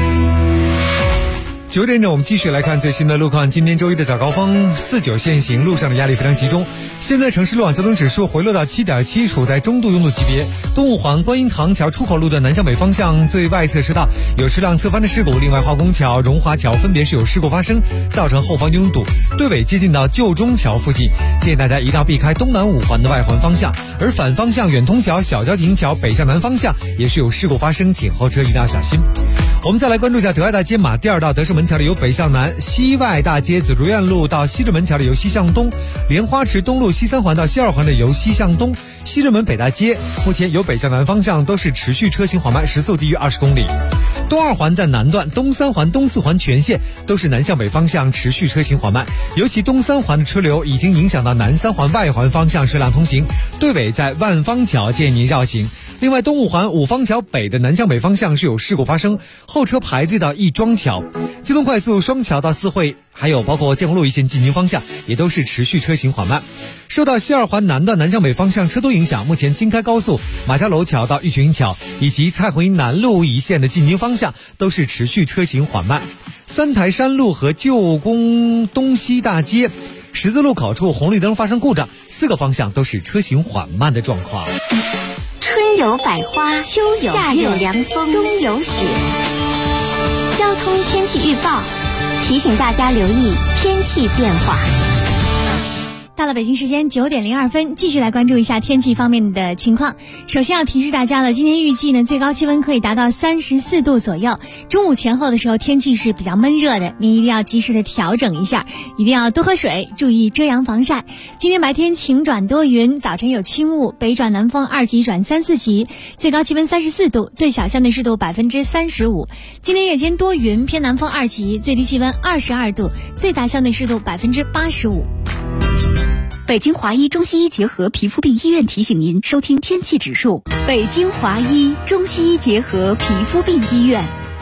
9点整，我们继续来看最新的路况。今天周一的早高峰，49限行，路上的压力非常集中。现在城市路网交通指数回落到7.7，处在中度拥堵级别。东五环观音堂桥出口路的南向北方向最外侧车道有车辆侧翻的事故，另外化工桥、荣华桥分别是有事故发生，造成后方拥堵，队尾接近到旧中桥附近，建议大家一定要避开东南五环的外环方向。而反方向远通桥、小交亭桥北向南方向也是有事故发生，请后车一定要小心。我们再来关注一下德爱大街马第二道德胜门桥的由北向南，西外大街紫竹院路到西直门桥的由西向东，莲花池东路西3环到西2环的由西向东，西直门北大街目前由北向南方向都是持续车行缓慢，时速低于20公里。东2环在南段，东3环、东4环全线都是南向北方向持续车行缓慢，尤其东3环的车流已经影响到南3环外环方向车辆通行，队尾在万方桥建议您绕行。另外，东五环五方桥北的南向北方向是有事故发生，后车排队到亦庄桥，京东快速双桥到四惠，还有包括建国路一线进京方向也都是持续车行缓慢。受到西2环南段南向北方向车多影响，目前京开高速马家楼桥到玉泉桥以及蔡回南路一线的进京方向都是持续车行缓慢。三台山路和旧宫东西大街十字路口处红绿灯发生故障，4个方向都是车行缓慢的状况。 春有百花，秋有夏有凉风，冬有雪。交通天气预报提醒大家留意天气变化。 到了北京时间9点02分，继续来关注一下天气方面的情况。首先要提示大家了，今天预计呢最高气温可以达到34度左右，中午前后的时候天气是比较闷热的，您一定要及时的调整一下，一定要多喝水，注意遮阳防晒。今天白天晴转多云，早晨有轻雾，北转南风2级转3、4级，最高气温34度，最小相对湿度35%。今天夜间多云，偏南风2级，最低气温22度，最大相对湿度85%。 北京华医中西医结合皮肤病医院提醒您收听天气指数。北京华医中西医结合皮肤病医院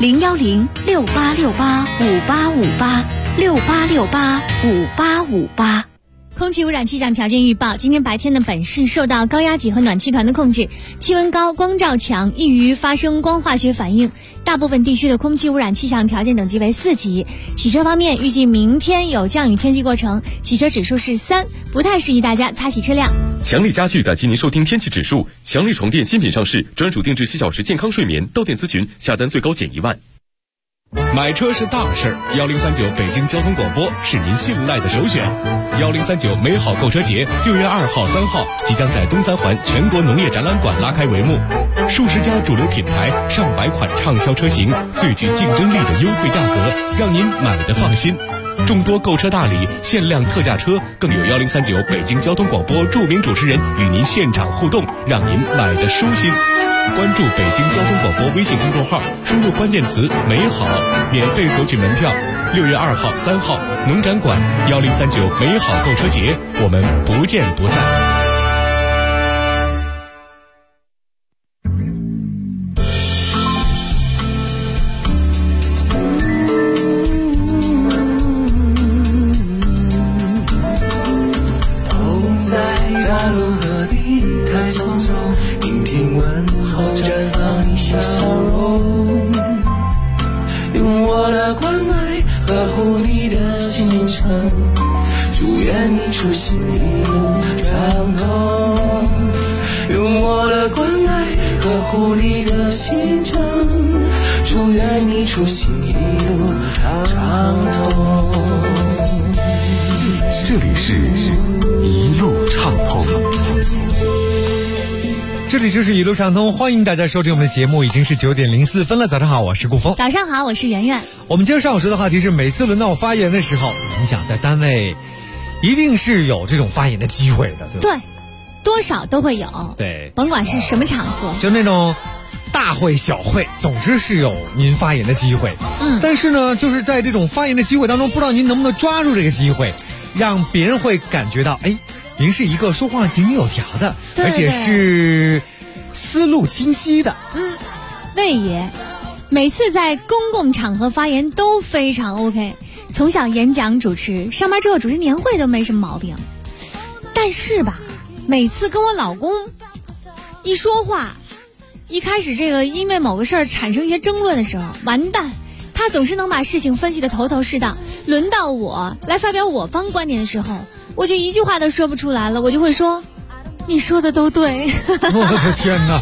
，01068685858，68685858。 空气污染气象条件预报，今天白天的本市受到高压脊和暖气团的控制，气温高，光照强，易于发生光化学反应，大部分地区的空气污染气象条件等级为4级。洗车方面，预计明天有降雨天气过程，洗车指数是3，不太适宜大家擦洗车辆。 强力家具感谢您收听天气指数，强力床垫新品上市，专属定制7小时健康睡眠，到店咨询，下单最高减1万。 买车是大事儿，1039北京交通广播是您信赖的首选。1039美好购车节6月2号、3号即将在东3环全国农业展览馆拉开帷幕，数十家主流品牌、上百款畅销车型，最具竞争力的优惠价格，让您买得放心。众多购车大礼、限量特价车，更有1039北京交通广播著名主持人与您现场互动，让您买得舒心。关注北京交通广播微信公众号，输入关键词美好，免费索取门票。6月2号、3号农展馆1039美好购车节，我们不见不散。 祝愿你出行一路畅通，用我的关爱呵护你的行程，祝愿你出行一路畅通。 这里是一路畅通， 这里就是一路畅通，欢迎大家收听我们的节目，已经是9点04分了。早上好，我是顾峰。 早上好，我是圆圆。 我们今儿上午说的话题是，每次轮到我发言的时候，你想在单位一定是有这种发言的机会的，对吧？ 对，多少都会有。 对， 甭管是什么场合， 就那种大会小会，总之是有您发言的机会。但是呢，就是在这种发言的机会当中，不知道您能不能抓住这个机会，让别人会感觉到，哎，您是一个说话井井有条的，而且是思路清晰的。 魏爷每次在公共场合发言都非常 OK， 从小演讲主持，上班之后主持年会都没什么毛病。但是吧，每次跟我老公一说话，一开始这个因为某个事儿产生一些争论的时候，完蛋，他总是能把事情分析得头头是道。轮到我来发表我方观点的时候，我就一句话都说不出来了，我就会说你说的都对。 我的天哪！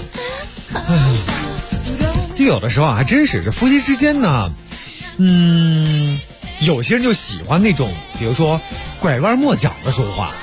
就有的时候还真是这夫妻之间呢，有些人就喜欢那种比如说拐弯抹角的说话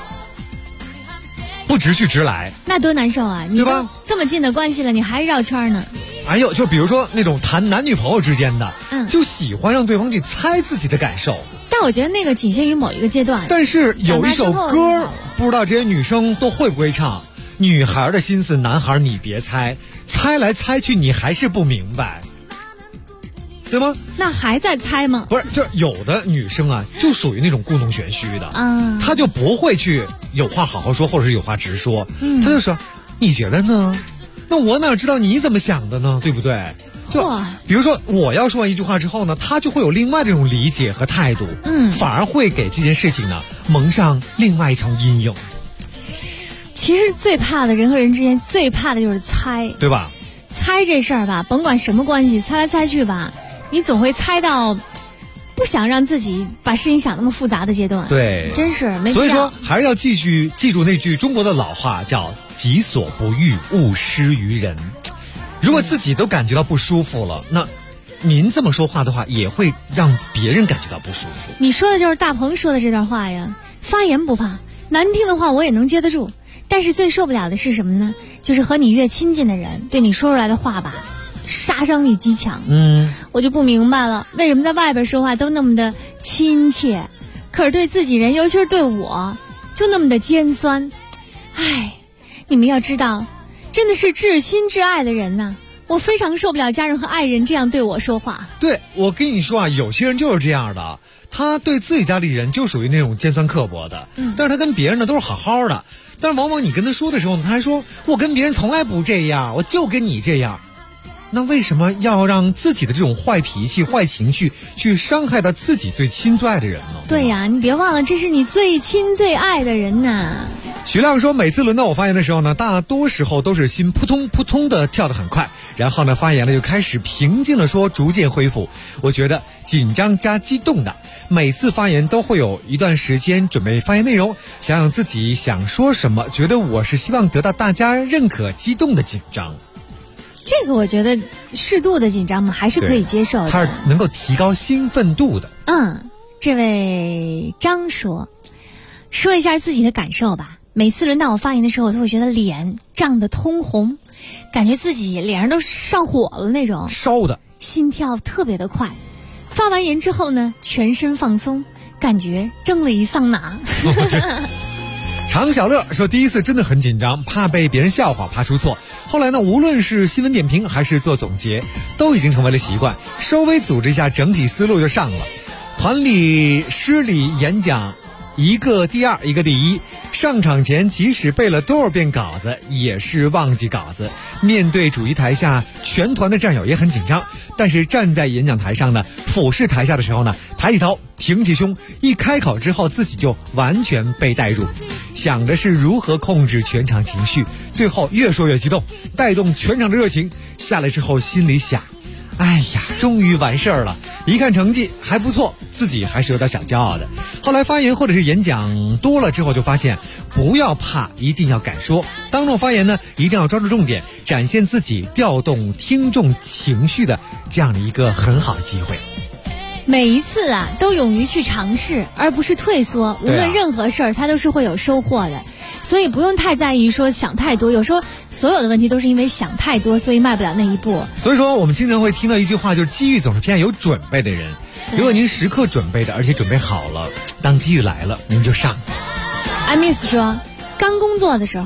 不直去直来， 那多难受啊！ 对吧？ 这么近的关系了，你还绕圈呢。 还有就比如说那种谈男女朋友之间的，就喜欢让对方去猜自己的感受。 但我觉得那个仅限于某一个阶段。 但是有一首歌，不知道这些女生都会不会唱？女孩的心思，男孩你别猜，猜来猜去你还是不明白，对吗？ 那还在猜吗？ 不是，就是有的女生啊，就属于那种故弄玄虚的，她就不会去有话好好说，或者是有话直说，她就说你觉得呢？那我哪知道你怎么想的呢？对不对？就比如说我要说完一句话之后呢，她就会有另外这种理解和态度，反而会给这件事情呢蒙上另外一层阴影。 其实最怕的人和人之间最怕的就是猜， 对吧？ 猜这事儿吧，甭管什么关系，猜来猜去吧，你总会猜到不想让自己把事情想那么复杂的阶段。 对， 真是没必要。 所以说还是要记住那句中国的老话，叫己所不欲，勿施于人。如果自己都感觉到不舒服了，那您这么说话的话，也会让别人感觉到不舒服。 你说的就是大鹏说的这段话呀。发言不怕，难听的话我也能接得住，但是最受不了的是什么呢？就是和你越亲近的人对你说出来的话吧，杀伤力极强。我就不明白了，为什么在外边说话都那么的亲切，可是对自己人，尤其是对我，就那么的尖酸。唉，你们要知道，真的是至亲至爱的人呐，我非常受不了家人和爱人这样对我说话。 对，我跟你说啊，有些人就是这样的，他对自己家里人就属于那种尖酸刻薄的，但是他跟别人呢都是好好的，但是往往你跟他说的时候呢，他还说我跟别人从来不这样，我就跟你这样。那为什么要让自己的这种坏脾气、坏情绪去伤害到自己最亲最爱的人呢？ 对呀，你别忘了，这是你最亲最爱的人呐。 徐亮说，每次轮到我发言的时候呢，大多时候都是心扑通扑通的跳得很快，然后呢发言了就开始平静的说，逐渐恢复。我觉得紧张加激动的，每次发言都会有一段时间准备发言内容，想想自己想说什么，觉得我是希望得到大家认可，激动的紧张。 这个我觉得适度的紧张嘛，还是可以接受的。 它是能够提高兴奋度的。 这位张说一下自己的感受吧。每次轮到我发言的时候，我都会觉得脸涨得通红，感觉自己脸上都上火了那种， 烧的， 心跳特别的快。发完言之后呢，全身放松，感觉蒸了一桑拿。 常小乐说，第一次真的很紧张，怕被别人笑话，怕出错。后来呢，无论是新闻点评还是做总结，都已经成为了习惯，稍微组织一下，整体思路就上了。团里、诗里演讲，一个第二，一个第一。上场前即使背了多少遍稿子，也是忘记稿子。面对主席台下全团的战友也很紧张，但是站在演讲台上呢，俯视台下的时候呢，抬起头，挺起胸，一开口之后，自己就完全被带入，想的是如何控制全场情绪，最后越说越激动，带动全场的热情。下来之后心里想，哎呀，终于完事儿了。一看成绩还不错，自己还是有点小骄傲的。后来发言或者是演讲多了之后，就发现不要怕，一定要敢说。当众发言呢，一定要抓住重点，展现自己，调动听众情绪的这样的一个很好的机会。 每一次啊，都勇于去尝试，而不是退缩。无论任何事儿，它都是会有收获的。所以不用太在意说想太多，有时候所有的问题都是因为想太多，所以迈不了那一步。 所以说我们经常会听到一句话，就是机遇总是偏有准备的人。如果您时刻准备的，而且准备好了，当机遇来了，您就上。 I miss 说，刚工作的时候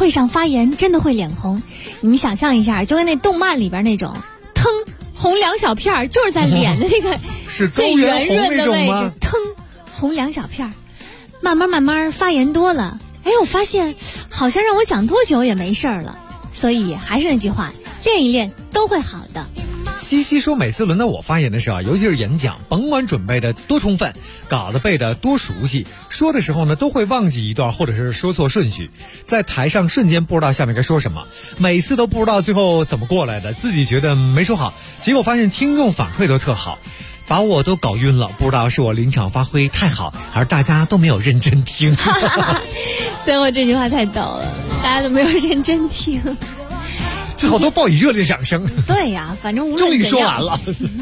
会上发言真的会脸红。你们想象一下，就跟那动漫里边那种腾红2小片，就是在脸的那个是最圆润的位置，腾红2小片。慢慢发言多了，哎，我发现好像让我讲多久也没事儿了。所以还是那句话，练一练都会好的。 西西说，每次轮到我发言的时候，尤其是演讲，甭管准备的多充分，稿子背的多熟悉，说的时候呢，都会忘记一段，或者是说错顺序，在台上瞬间不知道下面该说什么，每次都不知道最后怎么过来的，自己觉得没说好，结果发现听众反馈都特好，把我都搞晕了，不知道是我临场发挥太好，还是大家都没有认真听。 最后这句话太逗了，大家都没有认真听。 最后都报以热烈掌声。 对呀，反正无论终于说完了。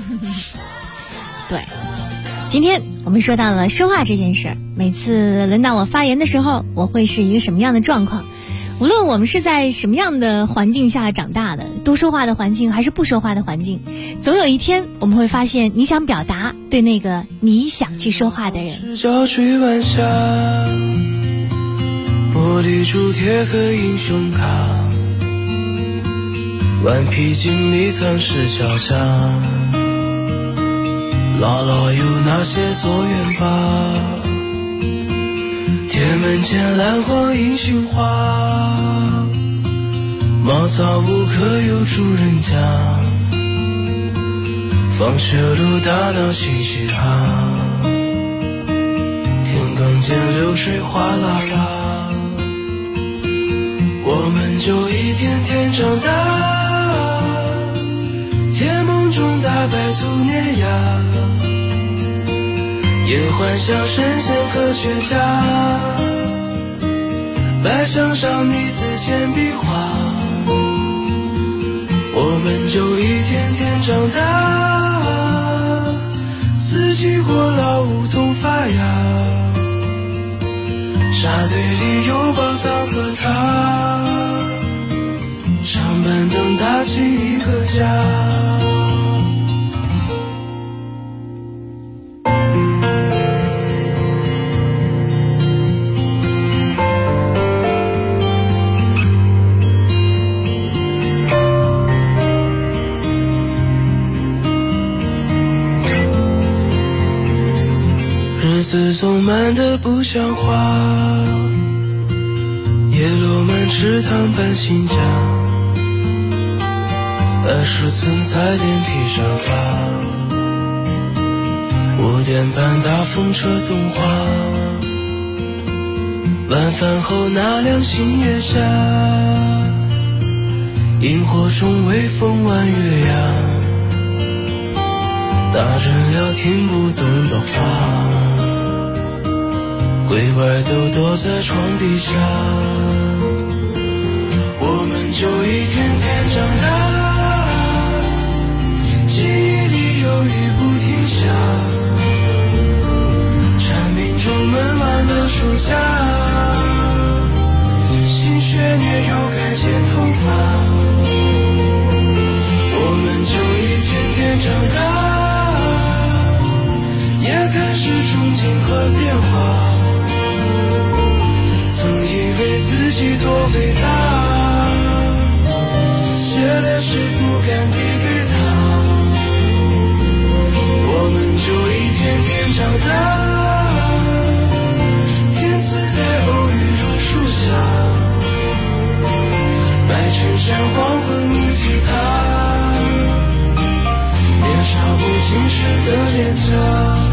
对，今天我们说到了说话这件事儿。每次轮到我发言的时候，我会是一个什么样的状况？无论我们是在什么样的环境下长大的，多说话的环境还是不说话的环境，总有一天我们会发现，你想表达对那个你想去说话的人。 郊区晚霞，玻璃珠贴和英雄卡，顽皮筋里藏石桥下，姥姥有那些作业吧，铁门前蓝黄银杏花，茅草屋可有主人家，放学路打闹嘻嘻哈，田埂间流水哗啦啦，我们就一天天长大，甜梦中大白兔碾压，也幻想神仙科学家，白墙上泥字铅笔画，我们就一天天长大，四季过老梧桐发芽，沙堆里有宝藏和他，长板凳搭起一个家。日子总慢得不像话，叶落满池塘搬新家，20寸彩电披上发，5点半大风车动画，晚饭后那辆星夜下，萤火虫微风弯月牙，大人聊听不懂的话，鬼怪都躲在床底下，我们就一天天长大，记忆里有雨不停下，蝉鸣中闷完了暑假，新学年又该剪头发，我们就一天天长大，也开始憧憬和变化，曾以为自己多伟大，写的诗不敢递给他，我们就一天天长大，天自在偶遇榕树下，白衬衫黄昏木吉他，年少不经事的脸颊。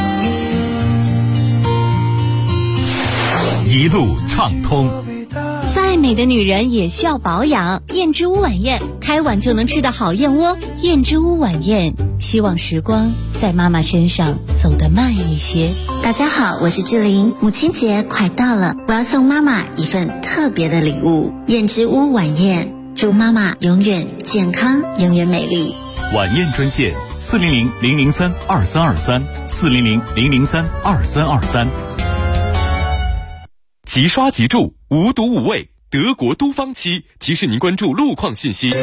一路畅通。 再美的女人也需要保养。燕之屋晚宴，开碗就能吃的好燕窝。燕之屋晚宴，希望时光在妈妈身上走得慢一些。 大家好，我是志玲。母亲节快到了，我要送妈妈一份特别的礼物——燕之屋晚宴，祝妈妈永远健康，永远美丽。 晚宴专线：400-003-2323，400-003-2323。 即刷即住，无毒无味，德国都芳漆提示您关注路况信息。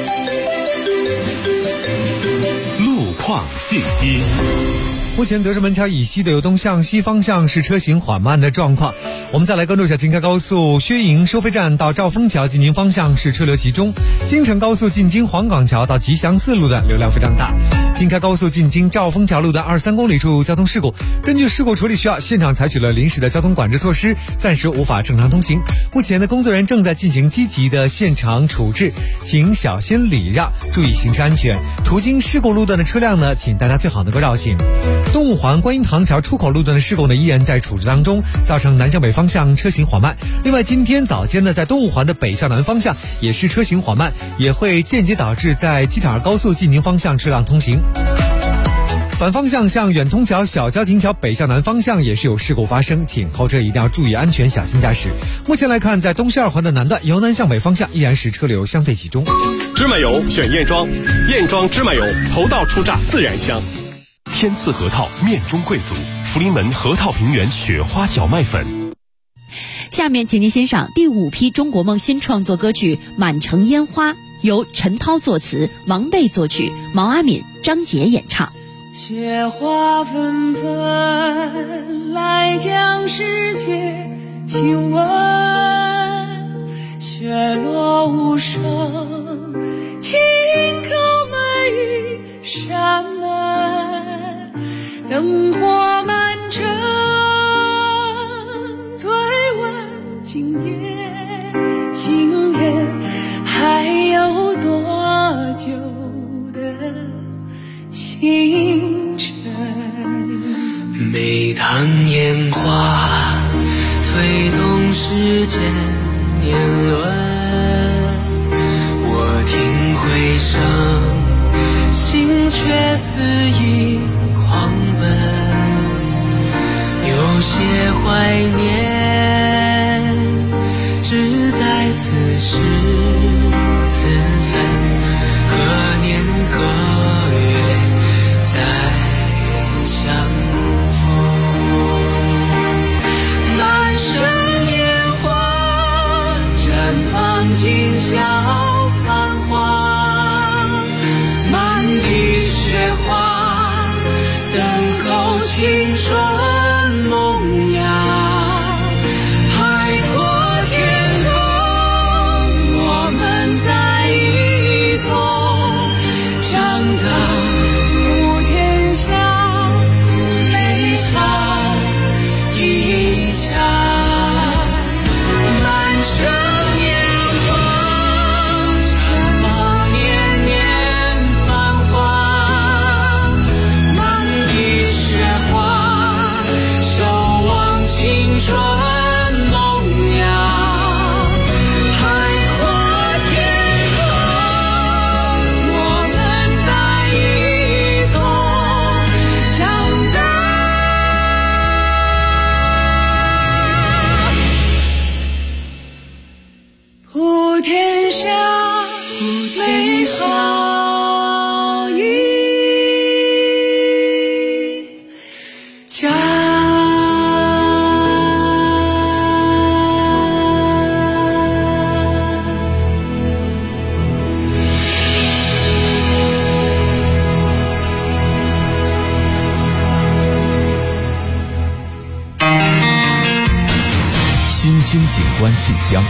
路况信息。 目前德胜门桥以西的由东向西方向是车行缓慢的状况。我们再来关注一下京开高速薛营收费站到兆丰桥进京方向是车流集中，京承高速进京黄岗桥到吉祥寺路段流量非常大。京开高速进京兆丰桥路段23公里处交通事故，根据事故处理需要，现场采取了临时的交通管制措施，暂时无法正常通行。目前的工作人员正在进行积极的现场处置，请小心礼让，注意行车安全。途经事故路段的车辆呢，请大家最好能够绕行。东五环观音堂桥出口路段的事故呢，依然在处置当中，造成南向北方向车行缓慢。另外，今天早间呢，在东五环的北向南方向也是车行缓慢，也会间接导致在机场二高速进京方向车辆通行。反方向向远通桥、小郊亭桥北向南方向也是有事故发生，请后车一定要注意安全，小心驾驶。目前来看，在东西二环的南段由南向北方向依然是车流相对集中。 芝麻油选燕庄，燕庄芝麻油头道出榨自然香。 天赐核桃面中贵族，福临门核桃平原雪花小麦粉。 下面请您欣赏第5批中国梦新创作歌曲《满城烟花》，由陈涛作词，王贝作曲，毛阿敏、张杰演唱。 雪花纷纷来将世界亲吻，雪落无声，轻叩门与山门，灯火满城，醉问今夜心愿还有多久的星辰。 每当烟花推动时间年轮，我听回声，心却似已狂奔，有些怀念只在此时此分，何年何月再相逢。满城烟花绽放今宵繁华，满地雪花等候青春萌芽，海阔天空我们在一同长大，普天下天下一家。满城烟花绽放年年繁华，满地雪花守望青春萌芽，海阔天空我们在一同长大。普天下美好一家。 新兴景观信箱。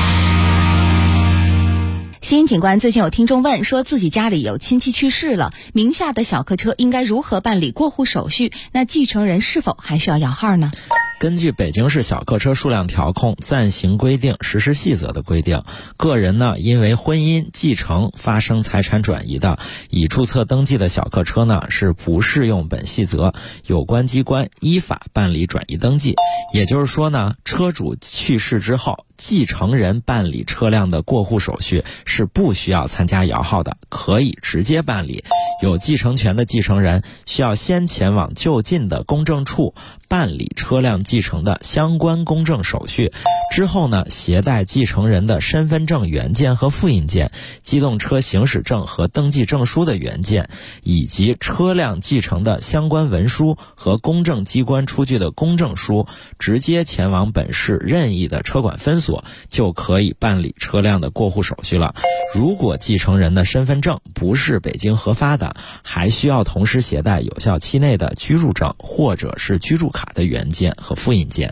新警官最近有听众问，说自己家里有亲戚去世了，名下的小客车应该如何办理过户手续？那继承人是否还需要摇号呢？ 根据北京市小客车数量调控暂行规定实施细则的规定，个人呢因为婚姻、继承发生财产转移的，已注册登记的小客车呢是不适用本细则，有关机关依法办理转移登记。也就是说呢，车主去世之后，继承人办理车辆的过户手续是不需要参加摇号的，可以直接办理。有继承权的继承人需要先前往就近的公证处办理车辆继承的相关公证手续，之后呢，携带继承人的身份证原件和复印件、机动车行驶证和登记证书的原件，以及车辆继承的相关文书和公证机关出具的公证书，直接前往本市任意的车管分所，就可以办理车辆的过户手续了。如果继承人的身份证不是北京核发的，还需要同时携带有效期内的居住证或者是居住卡的原件和复印件。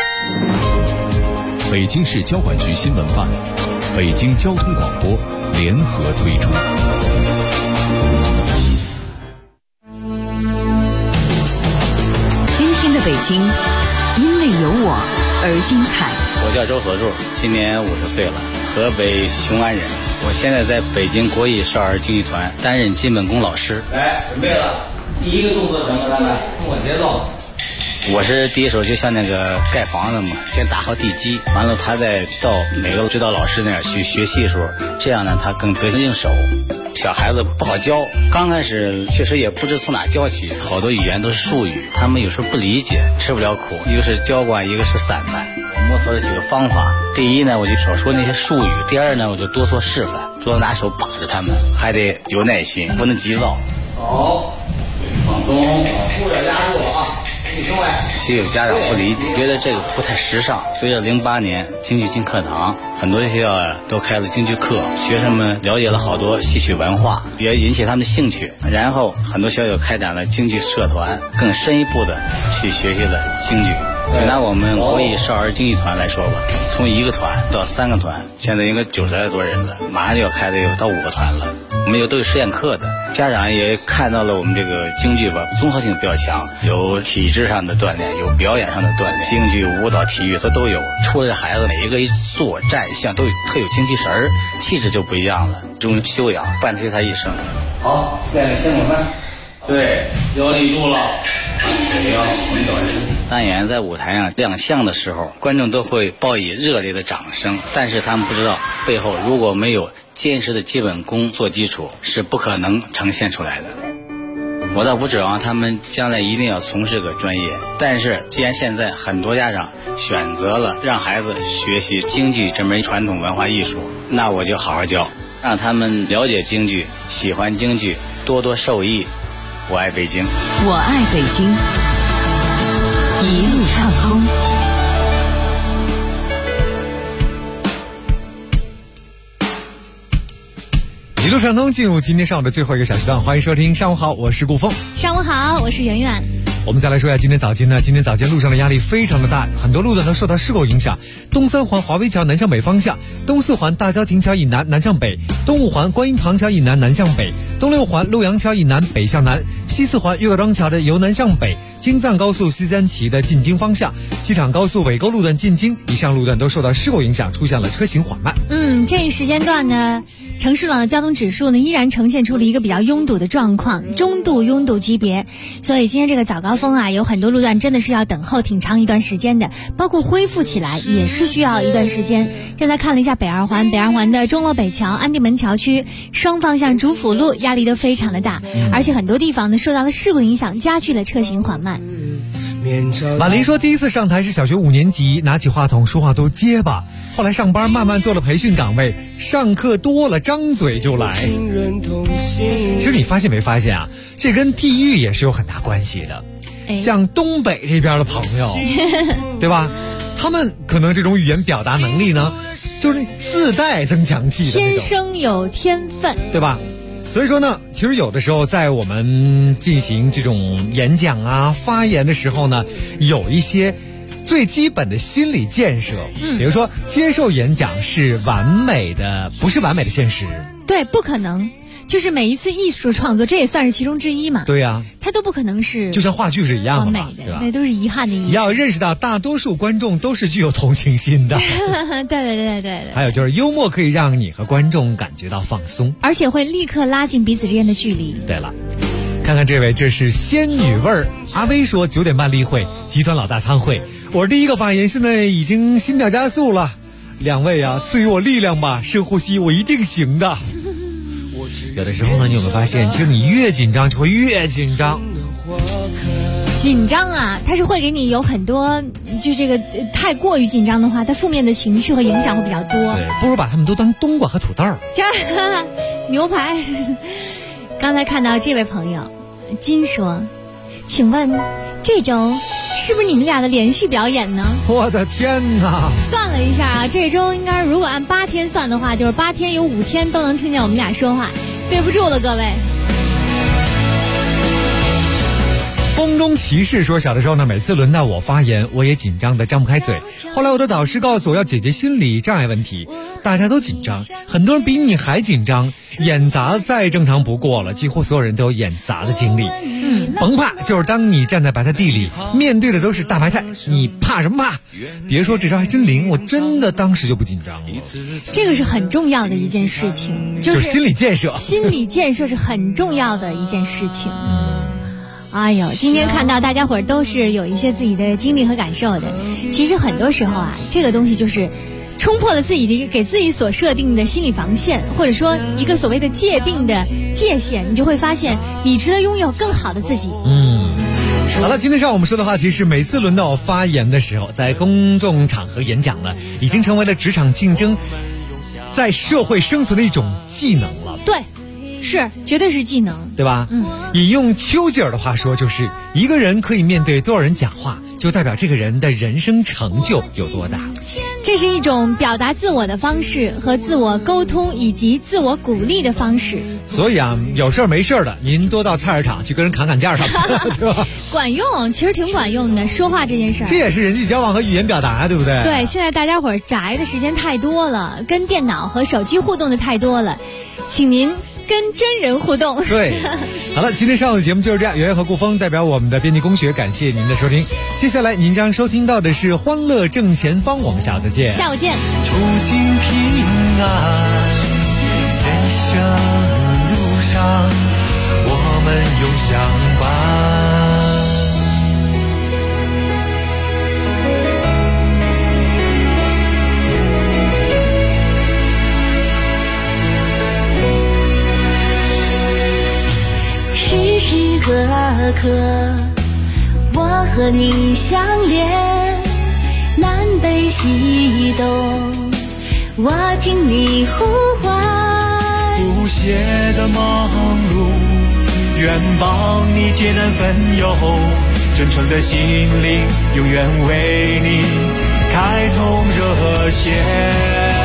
北京市交管局新闻办、北京交通广播联合推出。 今天的北京，因为有我而精彩。 我叫周所柱，今年50岁了，河北雄安人。我现在在北京国艺少儿京剧团担任基本功老师。 来，准备了，第一个动作什么？咱们跟我节奏。 我是第一手就像那个盖房子嘛，先打好地基，完了他再到每个指导老师那儿去学习数，这样呢他更得心应手。小孩子不好教，刚开始其实也不知从哪教起，好多语言都是术语，他们有时候不理解，吃不了苦。一个是教惯，一个是散漫。摸索了几个方法，第一呢，我就少说那些术语；第二呢，我就多做示范，多拿手把着他们，还得有耐心，不能急躁。 好，放松，呼点加速啊！ 其实有家长不理解，觉得这个不太时尚。随着08年京剧进课堂，很多学校都开了京剧课，学生们了解了好多戏曲文化，也引起他们的兴趣。然后很多学校开展了京剧社团，更深一步的去学习了京剧。拿我们国艺少儿京剧团来说吧，从1个团到3个团，现在应该90来多人了，马上就要开的有到5个团了。我们都有实验课的，家长也看到了我们这个京剧吧，综合性比较强，有体质上的锻炼，有表演上的锻炼，京剧、舞蹈、体育它都有。出来的孩子每一个一坐站相都特有精气神儿，气质就不一样了。这种修养伴随他一生。 好，练个先手翻，对，腰立住了，腿要稳稳。 当演员在舞台上亮相的时候，观众都会报以热烈的掌声，但是他们不知道背后如果没有坚实的基本功做基础，是不可能呈现出来的。我倒不指望他们将来一定要从事个专业，但是既然现在很多家长选择了让孩子学习京剧这门传统文化艺术，那我就好好教，让他们了解京剧，喜欢京剧，多多受益。我爱北京， 我爱北京，一路畅通。 一路畅通，进入今天上午的最后一个小时段，欢迎收听上午好，我是顾峰。 上午好，我是圆圆。 我们再来说一下今天早间呢，今天早间路上的压力非常的大，很多路段都受到事故影响。东三环华威桥南向北方向，东四环大郊亭桥以南南向北，东五环观音堂桥以南南向北，东六环陆阳桥以南北向南，西四环岳各庄桥的由南向北，京藏高速西三旗的进京方向，西厂高速尾沟路段进京，以上路段都受到事故影响，出现了车行缓慢。 这一时间段呢，城市网的交通指数呢依然呈现出了一个比较拥堵的状况，中度拥堵级别。所以今天这个早高峰啊，有很多路段真的是要等候挺长一段时间的，包括恢复起来也是需要一段时间。现在看了一下北二环的钟楼北桥、安定门桥区双方向主辅路压力都非常的大，而且很多地方呢受到了事故影响，加剧了车行缓慢。 马林说，第一次上台是小学5年级，拿起话筒说话都结巴，后来上班慢慢做了培训岗位，上课多了张嘴就来。其实你发现没发现啊，这跟地域也是有很大关系的。像东北这边的朋友对吧，他们可能这种语言表达能力呢就是自带增强器的那种， 天生有天分， 对吧？所以说呢，其实有的时候在我们进行这种演讲啊发言的时候呢，有一些最基本的心理建设，比如说接受演讲是完美的，不是完美的现实， 对，不可能。 就是每一次艺术创作，这也算是其中之一嘛。 对呀， 它都不可能是就像话剧是一样的嘛， 对吧？ 那都是遗憾的艺术。 要认识到大多数观众都是具有同情心的。 对。 还有就是幽默可以让你和观众感觉到放松， 而且会立刻拉近彼此之间的距离。 对了。看看这位，这是仙女味儿。阿威说9点半例会，集团老大参会，我第一个发言，现在已经心跳加速了。两位啊，赐予我力量吧，深呼吸，我一定行的。有的时候呢，你有没有发现，其实你越紧张就会越紧张。 紧张啊，它是会给你有很多，就这个太过于紧张的话，它负面的情绪和影响会比较多。 对，不如把他们都当冬瓜和土豆。 牛排。刚才看到这位朋友金说，请问这周是不是你们俩的连续表演呢？ 我的天哪！ 算了一下啊，这周应该如果按8天算的话，就是8天有5天都能听见我们俩说话，对不住了各位。 风中骑士说，小的时候呢，每次轮到我发言，我也紧张的张不开嘴。后来我的导师告诉我要解决心理障碍问题，大家都紧张，很多人比你还紧张，演砸再正常不过了，几乎所有人都有演砸的经历。甭怕，就是当你站在白菜地里，面对的都是大白菜，你怕什么怕？别说这招还真灵，我真的当时就不紧张了。 这个是很重要的一件事情，就是心理建设。 心理建设是很重要的一件事情。哎呦，今天看到大家伙儿都是有一些自己的经历和感受的。其实很多时候啊，这个东西就是冲破了自己的一个给自己所设定的心理防线，或者说一个所谓的界定的界限，你就会发现你值得拥有更好的自己。 好了，今天上午我们说的话题是，每次轮到我发言的时候，在公众场合演讲呢，已经成为了职场竞争在社会生存的一种技能了。 对，是绝对是技能， 对吧？引用丘吉尔的话说，就是一个人可以面对多少人讲话，就代表这个人的人生成就有多大。 这是一种表达自我的方式和自我沟通以及自我鼓励的方式。 所以啊，有事儿没事儿的，您多到菜市场去跟人砍砍价什么的，对吧？ 管用，其实挺管用的。说话这件事儿， 这也是人际交往和语言表达，对不对？ 对，现在大家伙儿宅的时间太多了，跟电脑和手机互动的太多了，请您跟真人互动。 对，好了，今天上午的节目就是这样。圆圆和顾峰代表我们的编辑工学，感谢您的收听。接下来您将收听到的是《欢乐正前方》，我们下午再见。 下午见。 出行平安，人生路上我们永相伴。 时时刻刻我和你相连，南北西东我听你呼唤， 不懈的忙碌愿帮你解难分忧，真诚的心灵永远为你开通热线。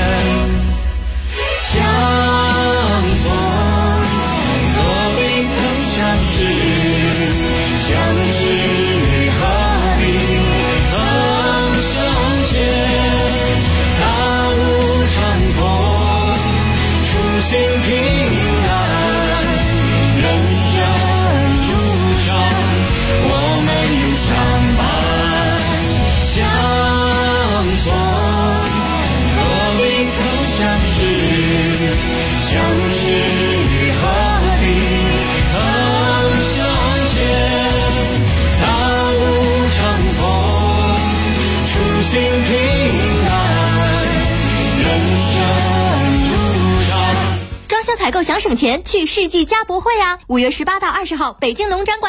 相逢若未曾相识，相知何必曾相见，大路长空初心平安，人生路上我们永相伴。相逢若未曾相识，相知何必曾相见，大路长空初心平安，人生路上。 装修采购想省钱，去世纪家博会啊！5月18到20号，北京农展馆。